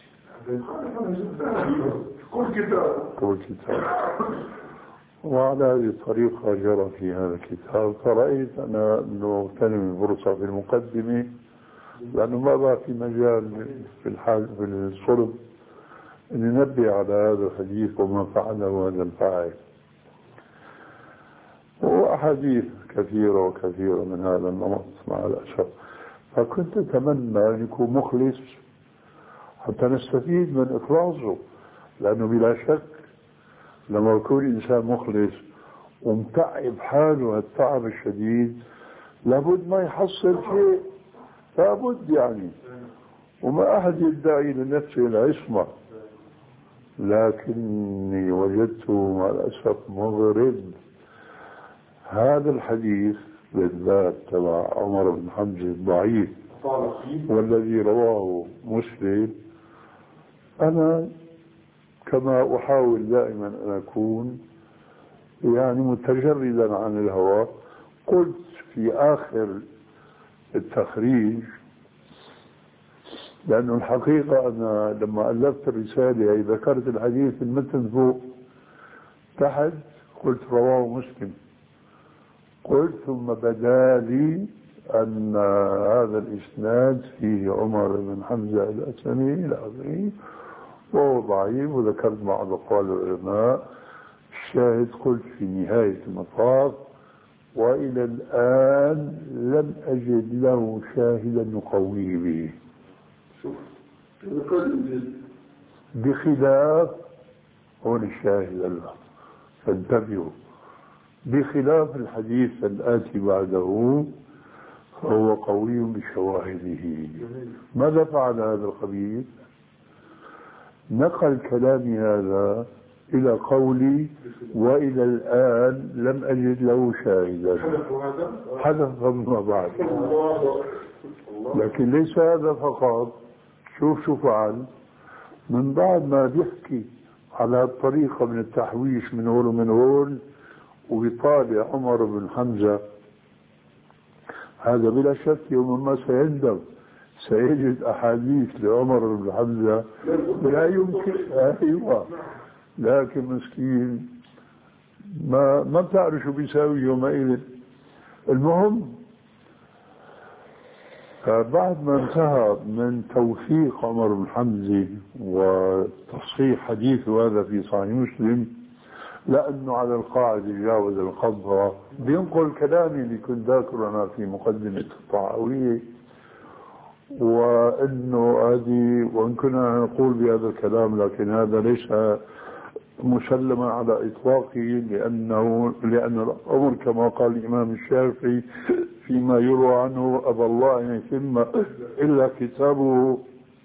كل كتاب كل كتاب. وعلى هذه الطريقة جرى في هذا الكتاب. فرأيت أنا أنه اغتنم الفرصة في المقدمة لأنه ما بقى في مجال في الحال في الصلب أن ننبه على هذا الحديث وما فعله هذا الفاعل. وأحاديث كثيرة وكثيرة من هذا النمط مع الأسف. فكنت أتمنى أن يكون مخلص حتى نستفيد من إخلاصه، لأنه بلا شك لما يكون إنسان مخلص ومتعب حاله التعب الشديد لابد ما يحصل شيء، لابد يعني. وما أحد يدعي لنفسه العصمة، لكني وجدته مع الأسف مغرب. هذا الحديث بالذات تبع عمر بن حمزة الضعيف والذي رواه مسلم، أنا كما أحاول دائما أن أكون يعني متجردا عن الهوى، قلت في آخر التخريج، لأنه الحقيقة أنا لما ألفت الرسالة ذكرت الحديث في المتن فوق تحت قلت رواه مسلم، قلت ثم بدا لي أن هذا الإسناد فيه عمر بن حمزة الأسلمي إلى آخره وهو ضعيف، وذكرت بعض أقوال العلماء. الشاهد قلت في نهاية المطاف وإلى الآن لم أجد له شاهدا يقويه به، بخلاف هون الشاهد الله فانتبهوا، بخلاف الحديث الآتي بعده فهو قوي بشواهده. ماذا فعل هذا الخبيث؟ نقل كلامي هذا إلى قولي وإلى الآن لم أجد له شاهدا، حدث ما بعد. لكن ليس هذا فقط، شوف شو فعل من بعد ما بيحكي على الطريقة من التحويش من هول ومن هول وبيطالع عمر بن حمزة. هذا بلا شك يوم ما سيندم سيجد أحاديث لعمر بن حمزة لا يمكن. أيوة، لكن مسكين ما ما بتعرف شو بيساوي يومئذ. المهم بعد ما انتهى من توثيق عمر بن حمزة وتصحيح حديثه هذا في صحيح مسلم، لأنه على القاعدة جاوز القبضة، بينقل كلامي اللي كنت ذاكره أنا في مقدمة الطحاوية، وأنه هذه وإن كنا نقول بهذا الكلام لكن هذا ليس مسلما على إطلاقه، لأنه لأن الأمر كما قال الإمام الشافعي فيما يروى عنه أبى الله أن يتم إلا كتابه،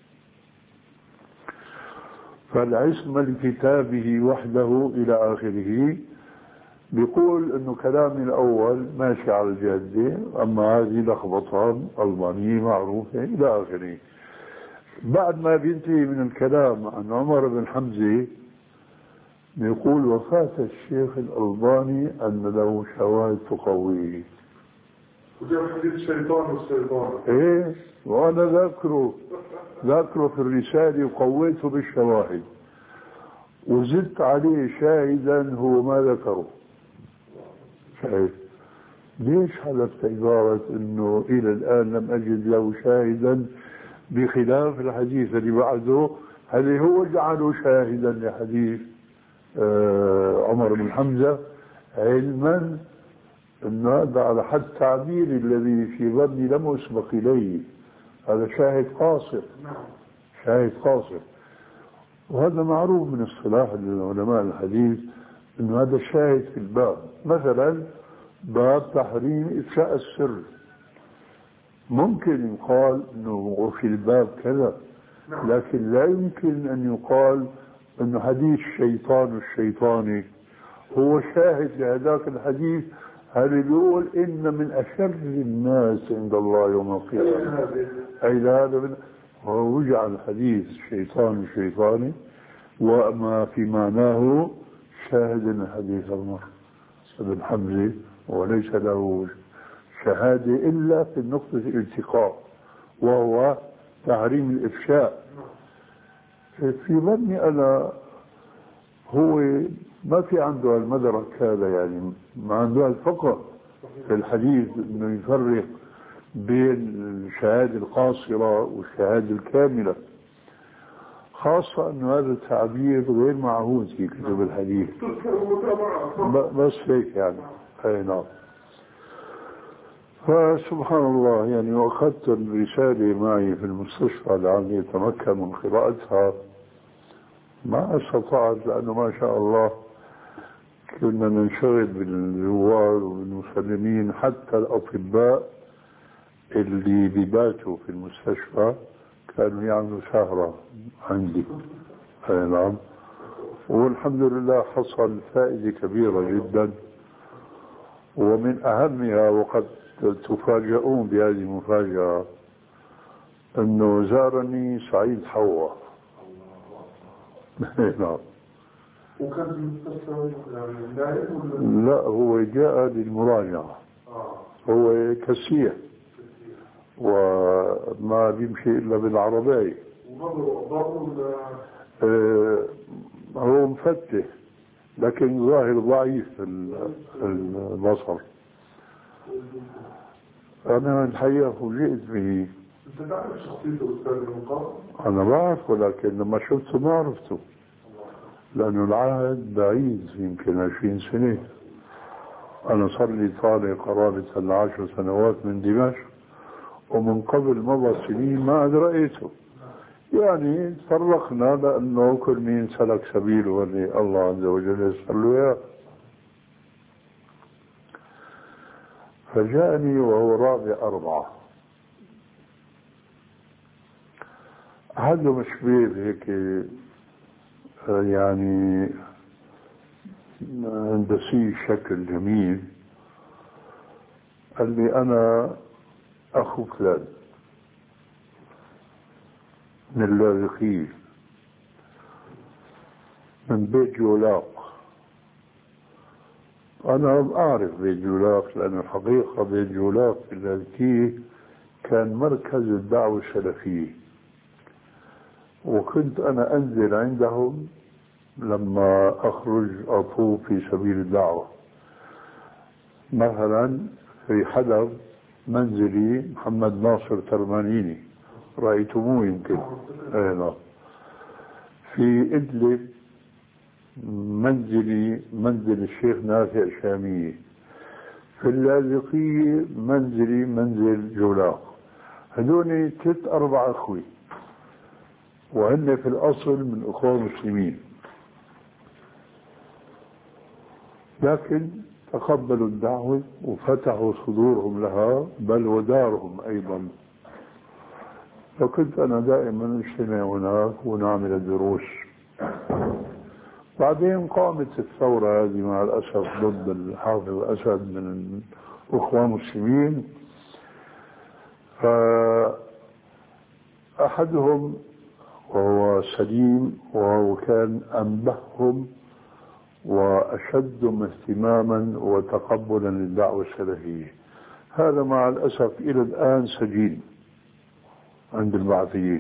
فالعصمة لكتابه وحده إلى آخره. بيقول إنه كلامي الأول ماشي على الجادة، أما هذه لخبطان ألبانية معروفة إلى آخره. بعد ما بينتهي من الكلام عن عمر بن حمزة بيقول وفاة الشيخ الألباني أن له شواهد تقويه. وجاب حديث الشيطان والشيطان. إيه، وأنا ذاكره ذاكره في الرسالة وقويته بالشواهد وزدت عليه شاهدا هو ما ذكره. شاهد ليش حلفت عبارة إنه إلى الآن لم أجد له شاهدا بخلاف الحديث اللي بعده؟ هل هو جعله شاهدا لحديث آه عمر بن حمزة، علما أن هذا على حد تعبيري الذي في ظني لم أسبق إليه، هذا شاهد قاصر، شاهد قاصر. وهذا معروف من اصطلاح العلماء الحديث أنه هذا الشاهد في الباب. مثلا باب تحريم إفشاء السر، ممكن يقال أنه في الباب كذا، لكن لا يمكن أن يقال أنه حديث الشيطان الشيطاني هو شاهد لهذاك الحديث. هل يقول إن من أشر الناس عند الله يوم القيامة أي هذا من هو وجع الحديث الشيطان الشيطاني، وما في معناه شاهد الحديث عمر بن حمزة، وليس له شهادة إلا في النقطة الالتقاء وهو تحريم الإفشاء. في ظني أنا هو ما في عنده المدرك هذا، يعني ما عنده الفقه في الحديث انه يفرق بين الشهادة القاصرة والشهادة الكاملة، خاصة انه هذا التعبير غير معهود في كتب الحديث. بس هيك يعني. اي نعم. فسبحان الله يعني، واخذت الرسالة معي في المستشفى لعلي اتمكن من قراءتها، ما استطعت لأنه ما شاء الله كنا ننشغل بالزوار والمسلمين، حتى الأطباء اللي بيباتوا في المستشفى كانوا يعملوا سهرة عندي. أي نعم. والحمد لله حصل فائدة كبيرة جدا، ومن أهمها وقد تفاجؤون بهذه المفاجأة أنه زارني سعيد حوا. نعم. وكان في المستشفى لا، هو جاء للمراجعة. هو كسيح وما بيمشي إلا بالعربية. آه هو مفتح لكن ظاهر ضعيف البصر. أنا الحقيقة فوجئت به. أنت تعرف شخصية الأستاذ المقام؟ أنا بعرفه، لكن لما شفته ما عرفته لأنه العهد بعيد، يمكن عشرين سنة. أنا صار لي طالع قرابة العشر سنوات من دمشق، ومن قبل مضى سنين ما عاد رأيته. يعني تفرقنا لأنه كل مين سلك سبيله واللي الله عز وجل يسر له إياه. فجاءني وهو رابع أربعة، عنده شبيب هيك يعني هندسي شكل جميل. قال لي أنا أخو فلان من اللاذقية من بيت جولاق. أنا أعرف بيت جولاق لأن الحقيقة بيت جولاق في اللاذقية كان مركز الدعوة السلفية، وكنت أنا أنزل عندهم لما أخرج أطوف في سبيل الدعوة. مثلا في حلب منزلي محمد ناصر ترمانيني، رأيتموه يمكن. أينا. في إدلب منزلي منزل الشيخ نافع شامية، في اللاذقية منزلي منزل جولاق. هذول ثلاث أربع أخوي، وهن في الأصل من أخوة مسلمين، لكن تقبلوا الدعوة وفتحوا صدورهم لها، بل ودارهم أيضا. فكنت أنا دائما اجتمع هناك ونعمل دروس. بعدين قامت الثورة هذه مع الأسف ضد الحافظ أسد من الأخوة المسلمين، فأحدهم وهو سليم وهو كان أنبههم وأشدهم اهتماما وتقبلا للدعوة السلفية، هذا مع الأسف إلى الآن سجين عند البعثيين.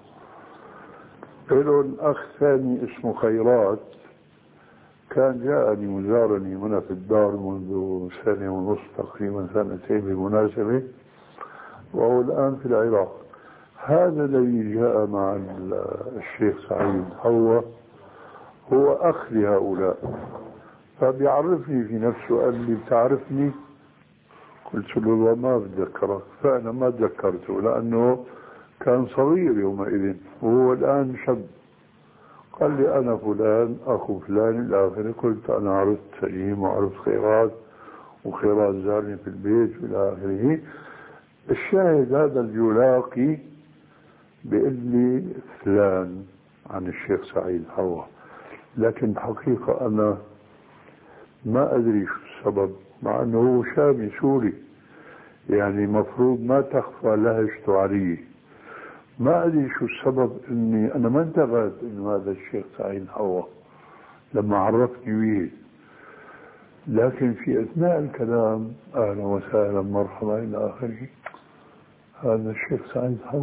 لهم أخ ثاني اسمه خيرات، كان جاءني وزارني هنا في الدار منذ سنة ونصف تقريبا سنتين بمناسبة، وهو الآن في العراق. هذا الذي جاء مع الشيخ سعيد هو هو أخ لهؤلاء، فبيعرفني في نفسه، قال لي بتعرفني؟ قلت له ما بتذكرك، فأنا ما تذكرته لأنه كان صغير يومئذ وهو الآن شاب. قال لي أنا فلان أخو فلان إلى آخره. قلت أنا عرفت سليم وعرفت خيرات، وخيرات زارني في البيت إلى آخره. الشاهد هذا الجولاقي بيقول لي فلان عن الشيخ سعيد هو، لكن حقيقة أنا ما أدري شو السبب، مع أنه هو شامي سوري، يعني مفروض ما تخفى لهجته علي. ما أدري شو السبب إني أنا ما انتبهت إنه هذا الشيخ سعيد هو لما عرفني به، لكن في أثناء الكلام أهلا وسهلا مرحبا إلى آخره، هذا الشيخ سعيد هو.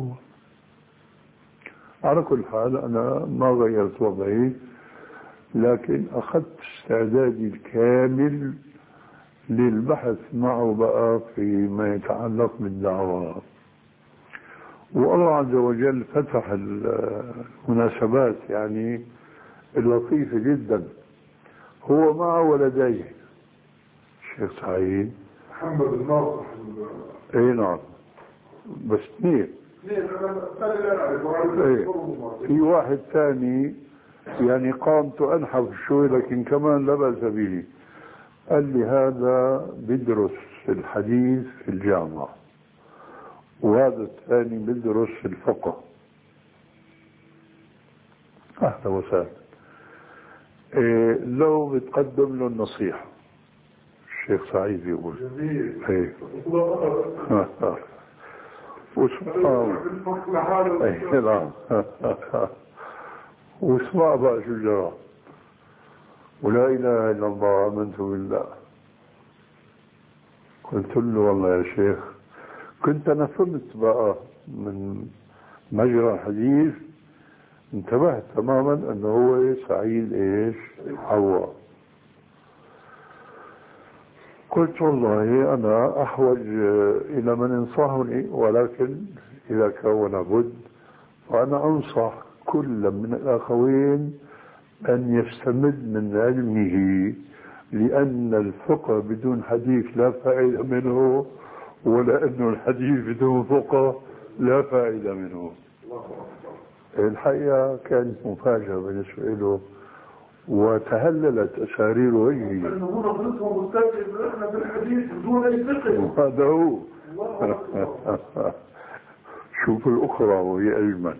على كل حال أنا ما غيرت وضعي، لكن أخذت استعدادي الكامل للبحث معه بقى فيما يتعلق بالدعوة. والله عز وجل فتح المناسبات يعني اللطيفة جدا. هو مع ولديه الشيخ سعيد محمد الناصر. اي نعم، بس اثنين. ايه في واحد ثاني يعني قامته انحف شوي لكن كمان لا بأس به. قال لي هذا بيدرس الحديث في الجامعة، وهذا الثاني بيدرس الفقه. أهلا وسهلا. إيه لو بتقدم له النصيحة الشيخ سعيد يقول جميل. ايه وسبحان الله. واسمع بقى شو جرى. ولا إله إلا الله آمنت بالله. قلت له والله يا شيخ، كنت أنا فهمت بقى من مجرى الحديث، انتبهت تماما أنه هو سعيد إيش حواء. قلت والله أنا أحوج إلى من ينصحني، ولكن إذا كان بد فأنا أنصح كل من الأخوين أن يستمد من علمه، لأن الفقه بدون حديث لا فائدة منه، ولا أنه الحديث بدون فقه لا فائدة منه. الحقيقة كانت مفاجأة بالنسبة له، وتهللت أسارير وجهي. وهذا هو. شوف الأخرى وهي أجمل.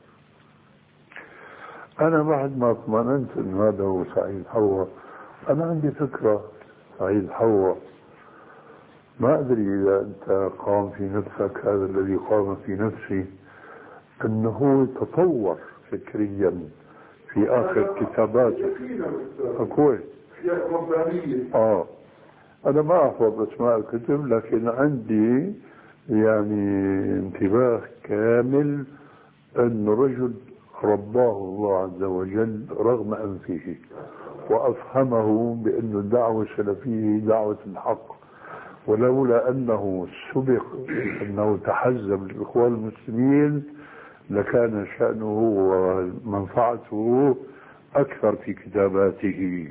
أنا بعد ما اطمئننت أن هذا هو سعيد حواء، أنا عندي فكرة. سعيد حواء ما أدري إذا أنت قام في نفسك هذا الذي قام في نفسي، أنه تطور فكريا في آخر كتاباته. أكوي آه أنا ما أحفظ أسماء الكتب، لكن عندي يعني انتباه كامل أن رجل رباه الله عز وجل رغم أنفه، وأفهمه بأن الدعوة السلفية دعوة الحق، ولولا أنه سبق أنه تحزب للإخوان المسلمين لكان شأنه ومنفعته أكثر في كتاباته.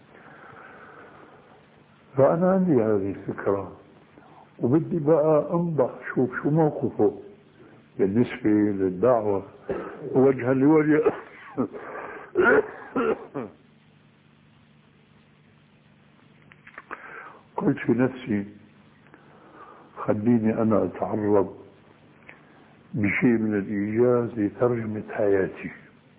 فأنا عندي هذه الفكرة، وبدي بقى أنضح شوف شو موقفه بالنسبة للدعوة وجها لوجه. قلت في نفسي خليني أنا أتعرض بشيء من الإيجاز لترجمة حياتي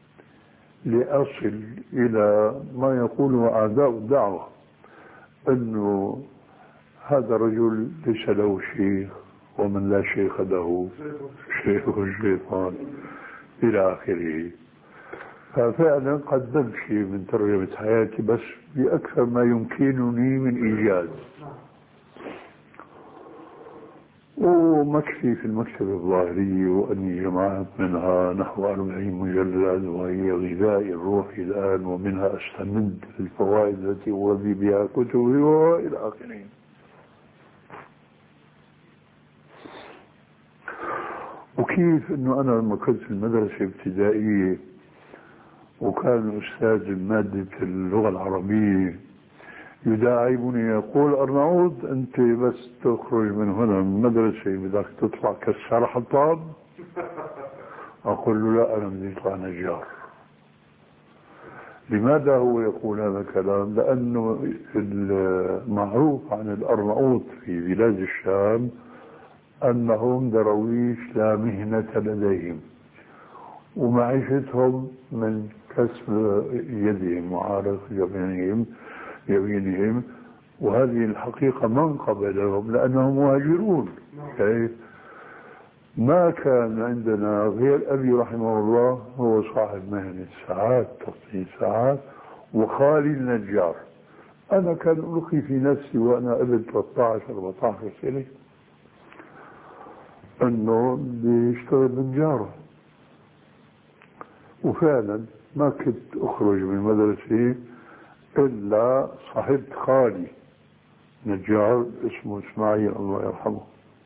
لأصل إلى ما يقوله أعداء الدعوة، أنه هذا الرجل ليس له شيخ، ومن لا شيخ له شيخ الشيطان إلى آخره. ففعلا قدمت شيء من ترجمة حياتي بس بأكثر ما يمكنني من إيجاز، ومكفي في المكتبة الظاهرية، وأني جمعت منها نحو أربعين مجلد، وهي غذاء الروح الآن، ومنها أستمد الفوائد التي أغذي بها كتبي وإلى آخره. وكيف أنه أنا لما كنت في المدرسة الابتدائية وكان أستاذ مادة اللغة العربية يداعبني يقول أرناؤوط أنت بس تخرج من هنا من المدرسة بدك تطلع كسر حطاب. أقول له لا، أنا بدي أطلع نجار. لماذا هو يقول هذا الكلام؟ لأنه المعروف عن الأرناؤوط في بلاد الشام أنهم درويش لا مهنة لديهم، ومعيشتهم من كسب يدهم وعرق جبينهم يمينهم، وهذه الحقيقة من قبلهم لأنهم مهاجرون. ما كان عندنا غير أبي رحمه الله هو صاحب مهنة ساعات تصنيع ساعات، وخالي النجار. أنا كان ألقي في نفسي وأنا ابن ثلاثة عشر أربعة عشر سنة أنه بدي أشتغل نجار، وفعلا ما كنت أخرج من المدرسة إلا صاحبت خالي نجار اسمه إسماعيل الله يرحمه،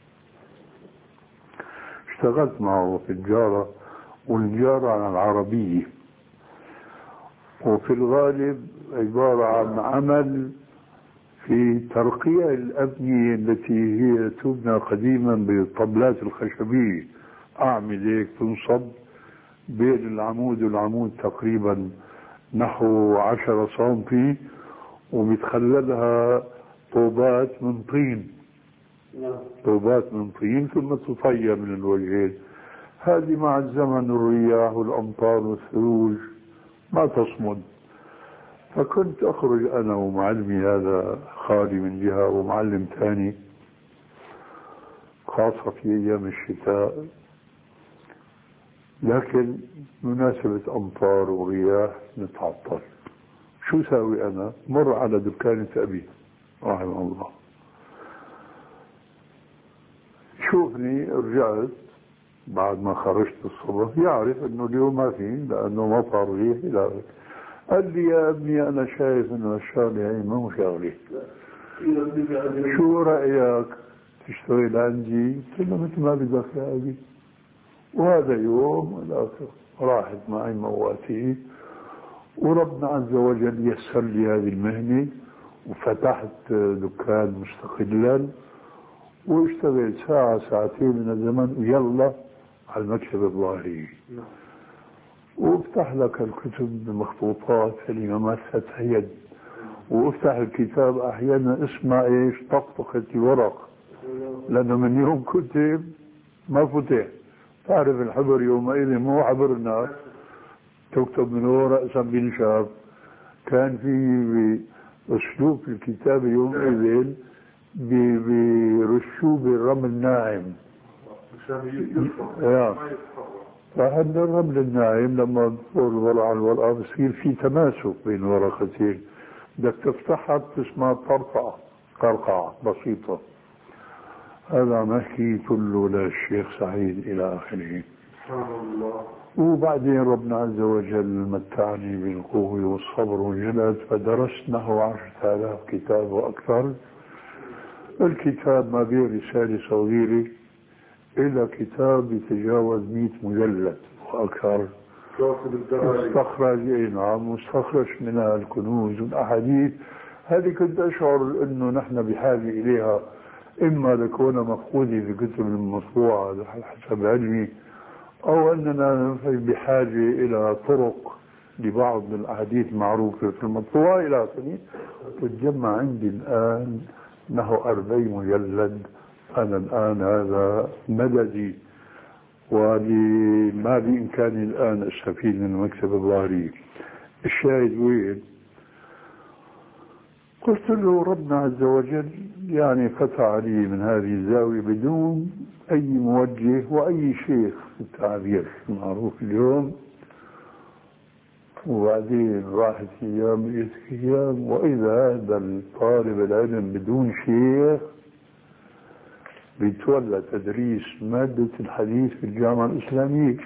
اشتغلت معه في النجارة، والنجارة عن العربية، وفي الغالب عبارة عن عمل في ترقيع الأبنية التي هي تبنى قديما بالطبلات الخشبية، أعمدة تنصب بين العمود والعمود تقريبا نحو عشرة سنتي، وبتخللها طوبات من طين، طوبات من طين ثم تطير من الوجهين. هذه مع الزمن الرياح والأمطار والثلوج ما تصمد. فكنت أخرج أنا ومعلمي هذا خالي من جهة ومعلم ثاني، خاصة في أيام الشتاء، لكن مناسبة أمطار ورياح نتعطل. شو ساوي أنا؟ مر على دكانة أبي رحمه الله، شوفني رجعت بعد ما خرجت الصبح، يعرف أنه اليوم ما في لأنه مطر ريح إلى آخره. قال لي يا ابني أنا شايف أنه الشغلة هي مو شغلة، شو رأيك تشتغل عندي؟ قلت له مثل ما بدك يا أبي. وهذا يوم والآخر راحت معي مواتي، وربنا عز وجل يسر لي هذه المهنة، وفتحت دكان مستقلا، واشتغلت ساعة ساعتين من الزمن ويلا على المكتب الظاهري، وافتح لك الكتب بمخطوطات كلمات فتح يد، وافتح الكتاب احيانا اسمع ايش طقطقة الورق، لانه من يوم كتب ما فتح. تعرف الحبر يومئذ مو حبر الناس، تكتب من ورق رأسا بينشاف. كان في اسلوب الكتاب يومئذ برشوه بالرمل الناعم. فهذا الرمل الناعم لما تدور الورقة على الورقة بصير في تماسك بين ورقتين، بدك تفتحها بتسمع طرقعة قرقعة بسيطة. هذا نحكي كله للشيخ سعيد إلى آخره. وبعدين ربنا عز وجل متعني بالقوة والصبر والجلد، فدرست نحو عشرة آلاف كتاب وأكثر. الكتاب ما بين رسالة صغيرة إلى كتاب يتجاوز مئة مجلد وأكثر، كاتب الدراري مستخرج، اي نعم، مستخرج من الكنوز والاحاديث. هذه كنت اشعر انه نحن بحاجه اليها، اما لكونها مفقوده في كتب المطبوعه حسب علمي، او اننا بحاجه الى طرق لبعض الاحاديث المعروفه في المطبوعه الى اخره. تتجمع عندي الان نحو أربعين مجلد. انا الان هذا مددي، وما بإمكاني الآن أستفيد من المكتبة الظاهرية. الشاهد وين؟ قلت له ربنا عز وجل يعني فتح علي من هذه الزاوية بدون أي موجه وأي شيخ في التعبير المعروف اليوم. وبعدين راحت أيام بقيت أيام، وإذا هذا الطالب العلم بدون شيخ بيتولى تدريس مادة الحديث في الجامعة الإسلامية،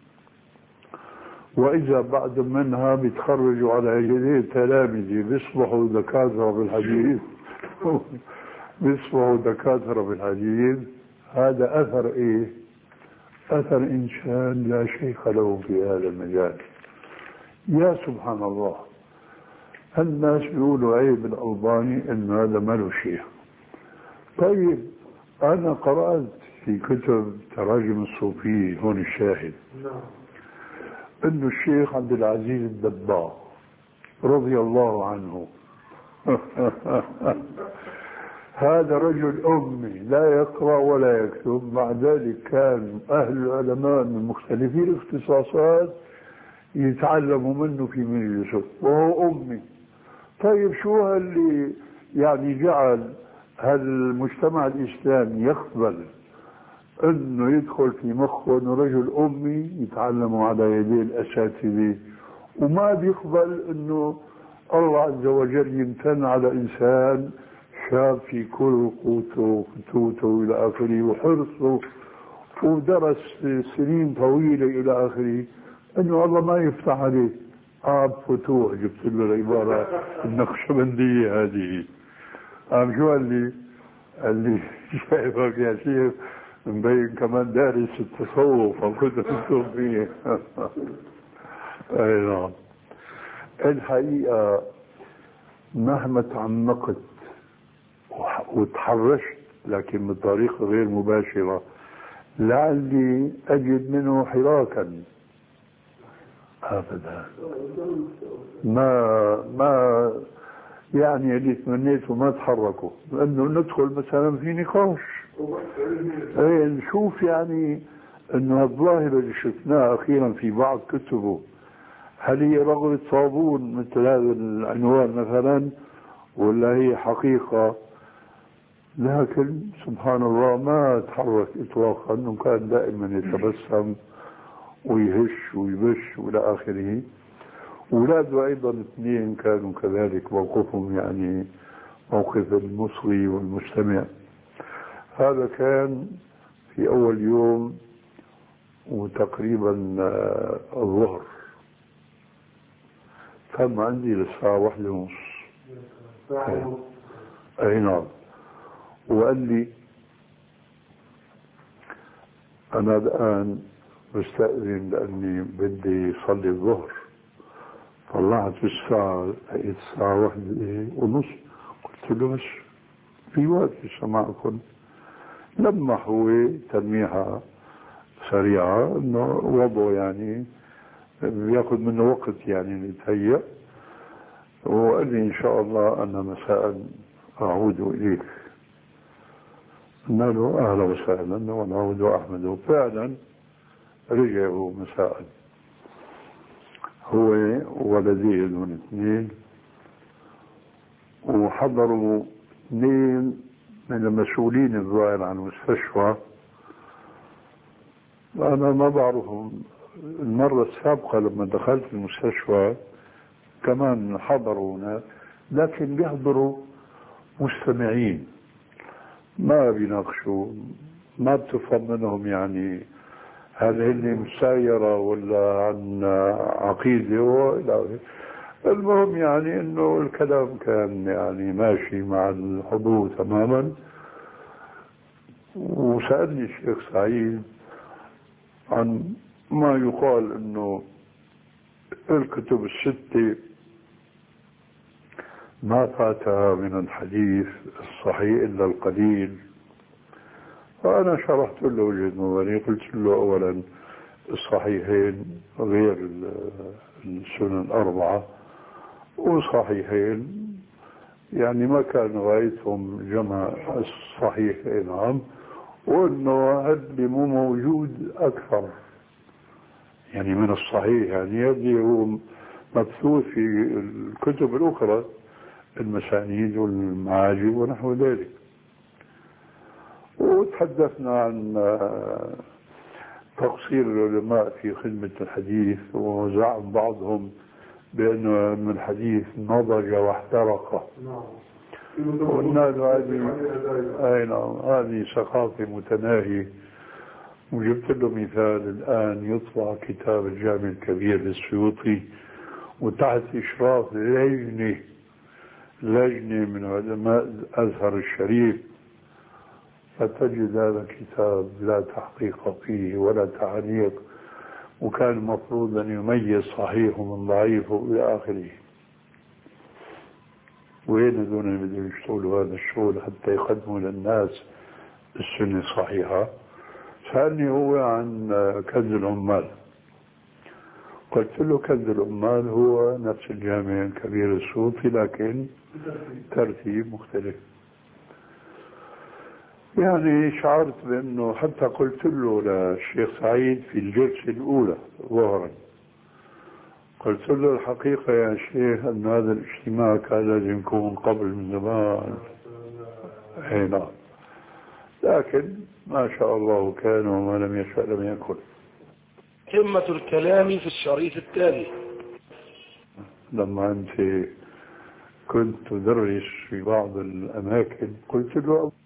وإذا بعد منها بيتخرجوا على يديه تلامذة بيصبحوا دكاترة بالحديث بيصبحوا دكاترة بالحديث. هذا أثر إيه؟ أثر إنسان لا شيخ له في هذا المجال. يا سبحان الله، الناس بيقولوا عيب الألباني إنه هذا ما له شيخ. طيب أنا قرأت في كتب تراجم الصوفية، هون الشاهد، إنه الشيخ عبد العزيز الدباغ رضي الله عنه هذا رجل أمي لا يقرأ ولا يكتب، مع ذلك كان أهل العلماء من مختلفي الاختصاصات يتعلموا منه في مجلسه وهو أمي. طيب شو اللي يعني جعل هذا المجتمع الإسلامي يقبل أنه يدخل في مخه أنه رجل أمي يتعلموا على يدي الأساتذة، وما بيقبل أنه الله عز وجل يمتن على إنسان شاب في كل قوته وفتوته إلى آخره وحرصه ودرس سنين طويلة إلى آخره، أنه الله ما يفتح عليه؟ آب فتوح، جبت له العبارة النقشبندية هذه. عم شو قال لي؟ قال لي شايفك يا شيخ مبين كمان دارس التصوف او كنت الصوفية. اي نعم. الحقيقة مهما تعمقت وتحرشت لكن بطريقة غير مباشرة لعلي اجد منه حراكا، ابدا ما ما يعني اللي تمنيته ما تحركوا، لانه ندخل مثلا في نقاش ايه نشوف يعني انه الظاهرة اللي شفناها اخيرا في بعض كتبه هل هي رغبة صابون مثل هذا العنوان مثلا ولا هي حقيقة. لكن سبحان الله ما تحرك اطلاقا، انه كان دائما يتبسم ويهش ويبش والى اخره. اولاده ايضا اثنين كانوا كذلك موقفهم يعني موقف المصغي والمستمع. هذا كان في اول يوم وتقريبا الظهر، كان عندي للساعة واحدة ونص. اي نعم. وقال لي انا الان بستأذن لاني بدي اصلي الظهر. طلعت في الساعة لقيت الساعة واحدة ونص، قلت له بس في وقت لسه معكم. لما هو تلميحة سريعة انه وضعه يعني بياخذ منه وقت يعني نتهيأ، وقال لي ان شاء الله انا مساء اعود اليك. قلنا له اهلا وسهلا ونعود احمد. فعلا رجعوا مساء هو ولديه دون اثنين، وحضروا اثنين من المسؤولين الظاهر عن المستشفى. أنا ما بعرفهم. المرة السابقة لما دخلت المستشفى كمان حضروا هناك، لكن بيحضروا مستمعين ما بيناقشوا، ما بتفهم منهم يعني هل هن مسايرة ولا عن عقيدة وإلى آخره. المهم يعني انه الكلام كان يعني ماشي مع الحضور تماما. وسألني الشيخ سعيد عن ما يقال انه الكتب الستة ما فاتها من الحديث الصحيح إلا القليل. فأنا شرحت له وجهة نظري، قلت له أولا الصحيحين غير السنن الأربعة، وصحيحين يعني ما كان غايتهم جمع الصحيحين نعم، وإنه اللي مو موجود أكثر يعني من الصحيح، يعني اللي هو مبثوث في الكتب الأخرى المسانيد والمعاجم ونحو ذلك. وتحدثنا عن تقصير العلماء في خدمة الحديث، وزعم بعضهم بأن الحديث نضج واحترق. قلنا له هذه أي نعم هذه ثقافة متناهية. وجبت له مثال، الآن يطلع كتاب الجامع الكبير للسيوطي وتحت إشراف لجنة لجنة من علماء الأزهر الشريف، فتجد هذا الكتاب لا تحقيق فيه ولا تعليق، وكان المفروض أن يميز صحيح من ضعيف إلى آخره. وين هذول اللي بدهم يشتغلوا هذا الشغل حتى يقدموا للناس السنة الصحيحة؟ سألني هو عن كنز العمال، قلت له كنز العمال هو نفس الجامع الكبير السيوطي لكن ترتيب مختلف. يعني شعرت بأنه حتى قلت له للشيخ سعيد في الجلسة الأولى ظهرا، قلت له الحقيقة يا شيخ أن هذا الاجتماع كان لازم يكون قبل من زمان. أي نعم، لكن ما شاء الله كان وما لم يشاء لم يكن. قمة الكلام في الشريط التالي. لما أنت كنت تدرس في بعض الأماكن قلت له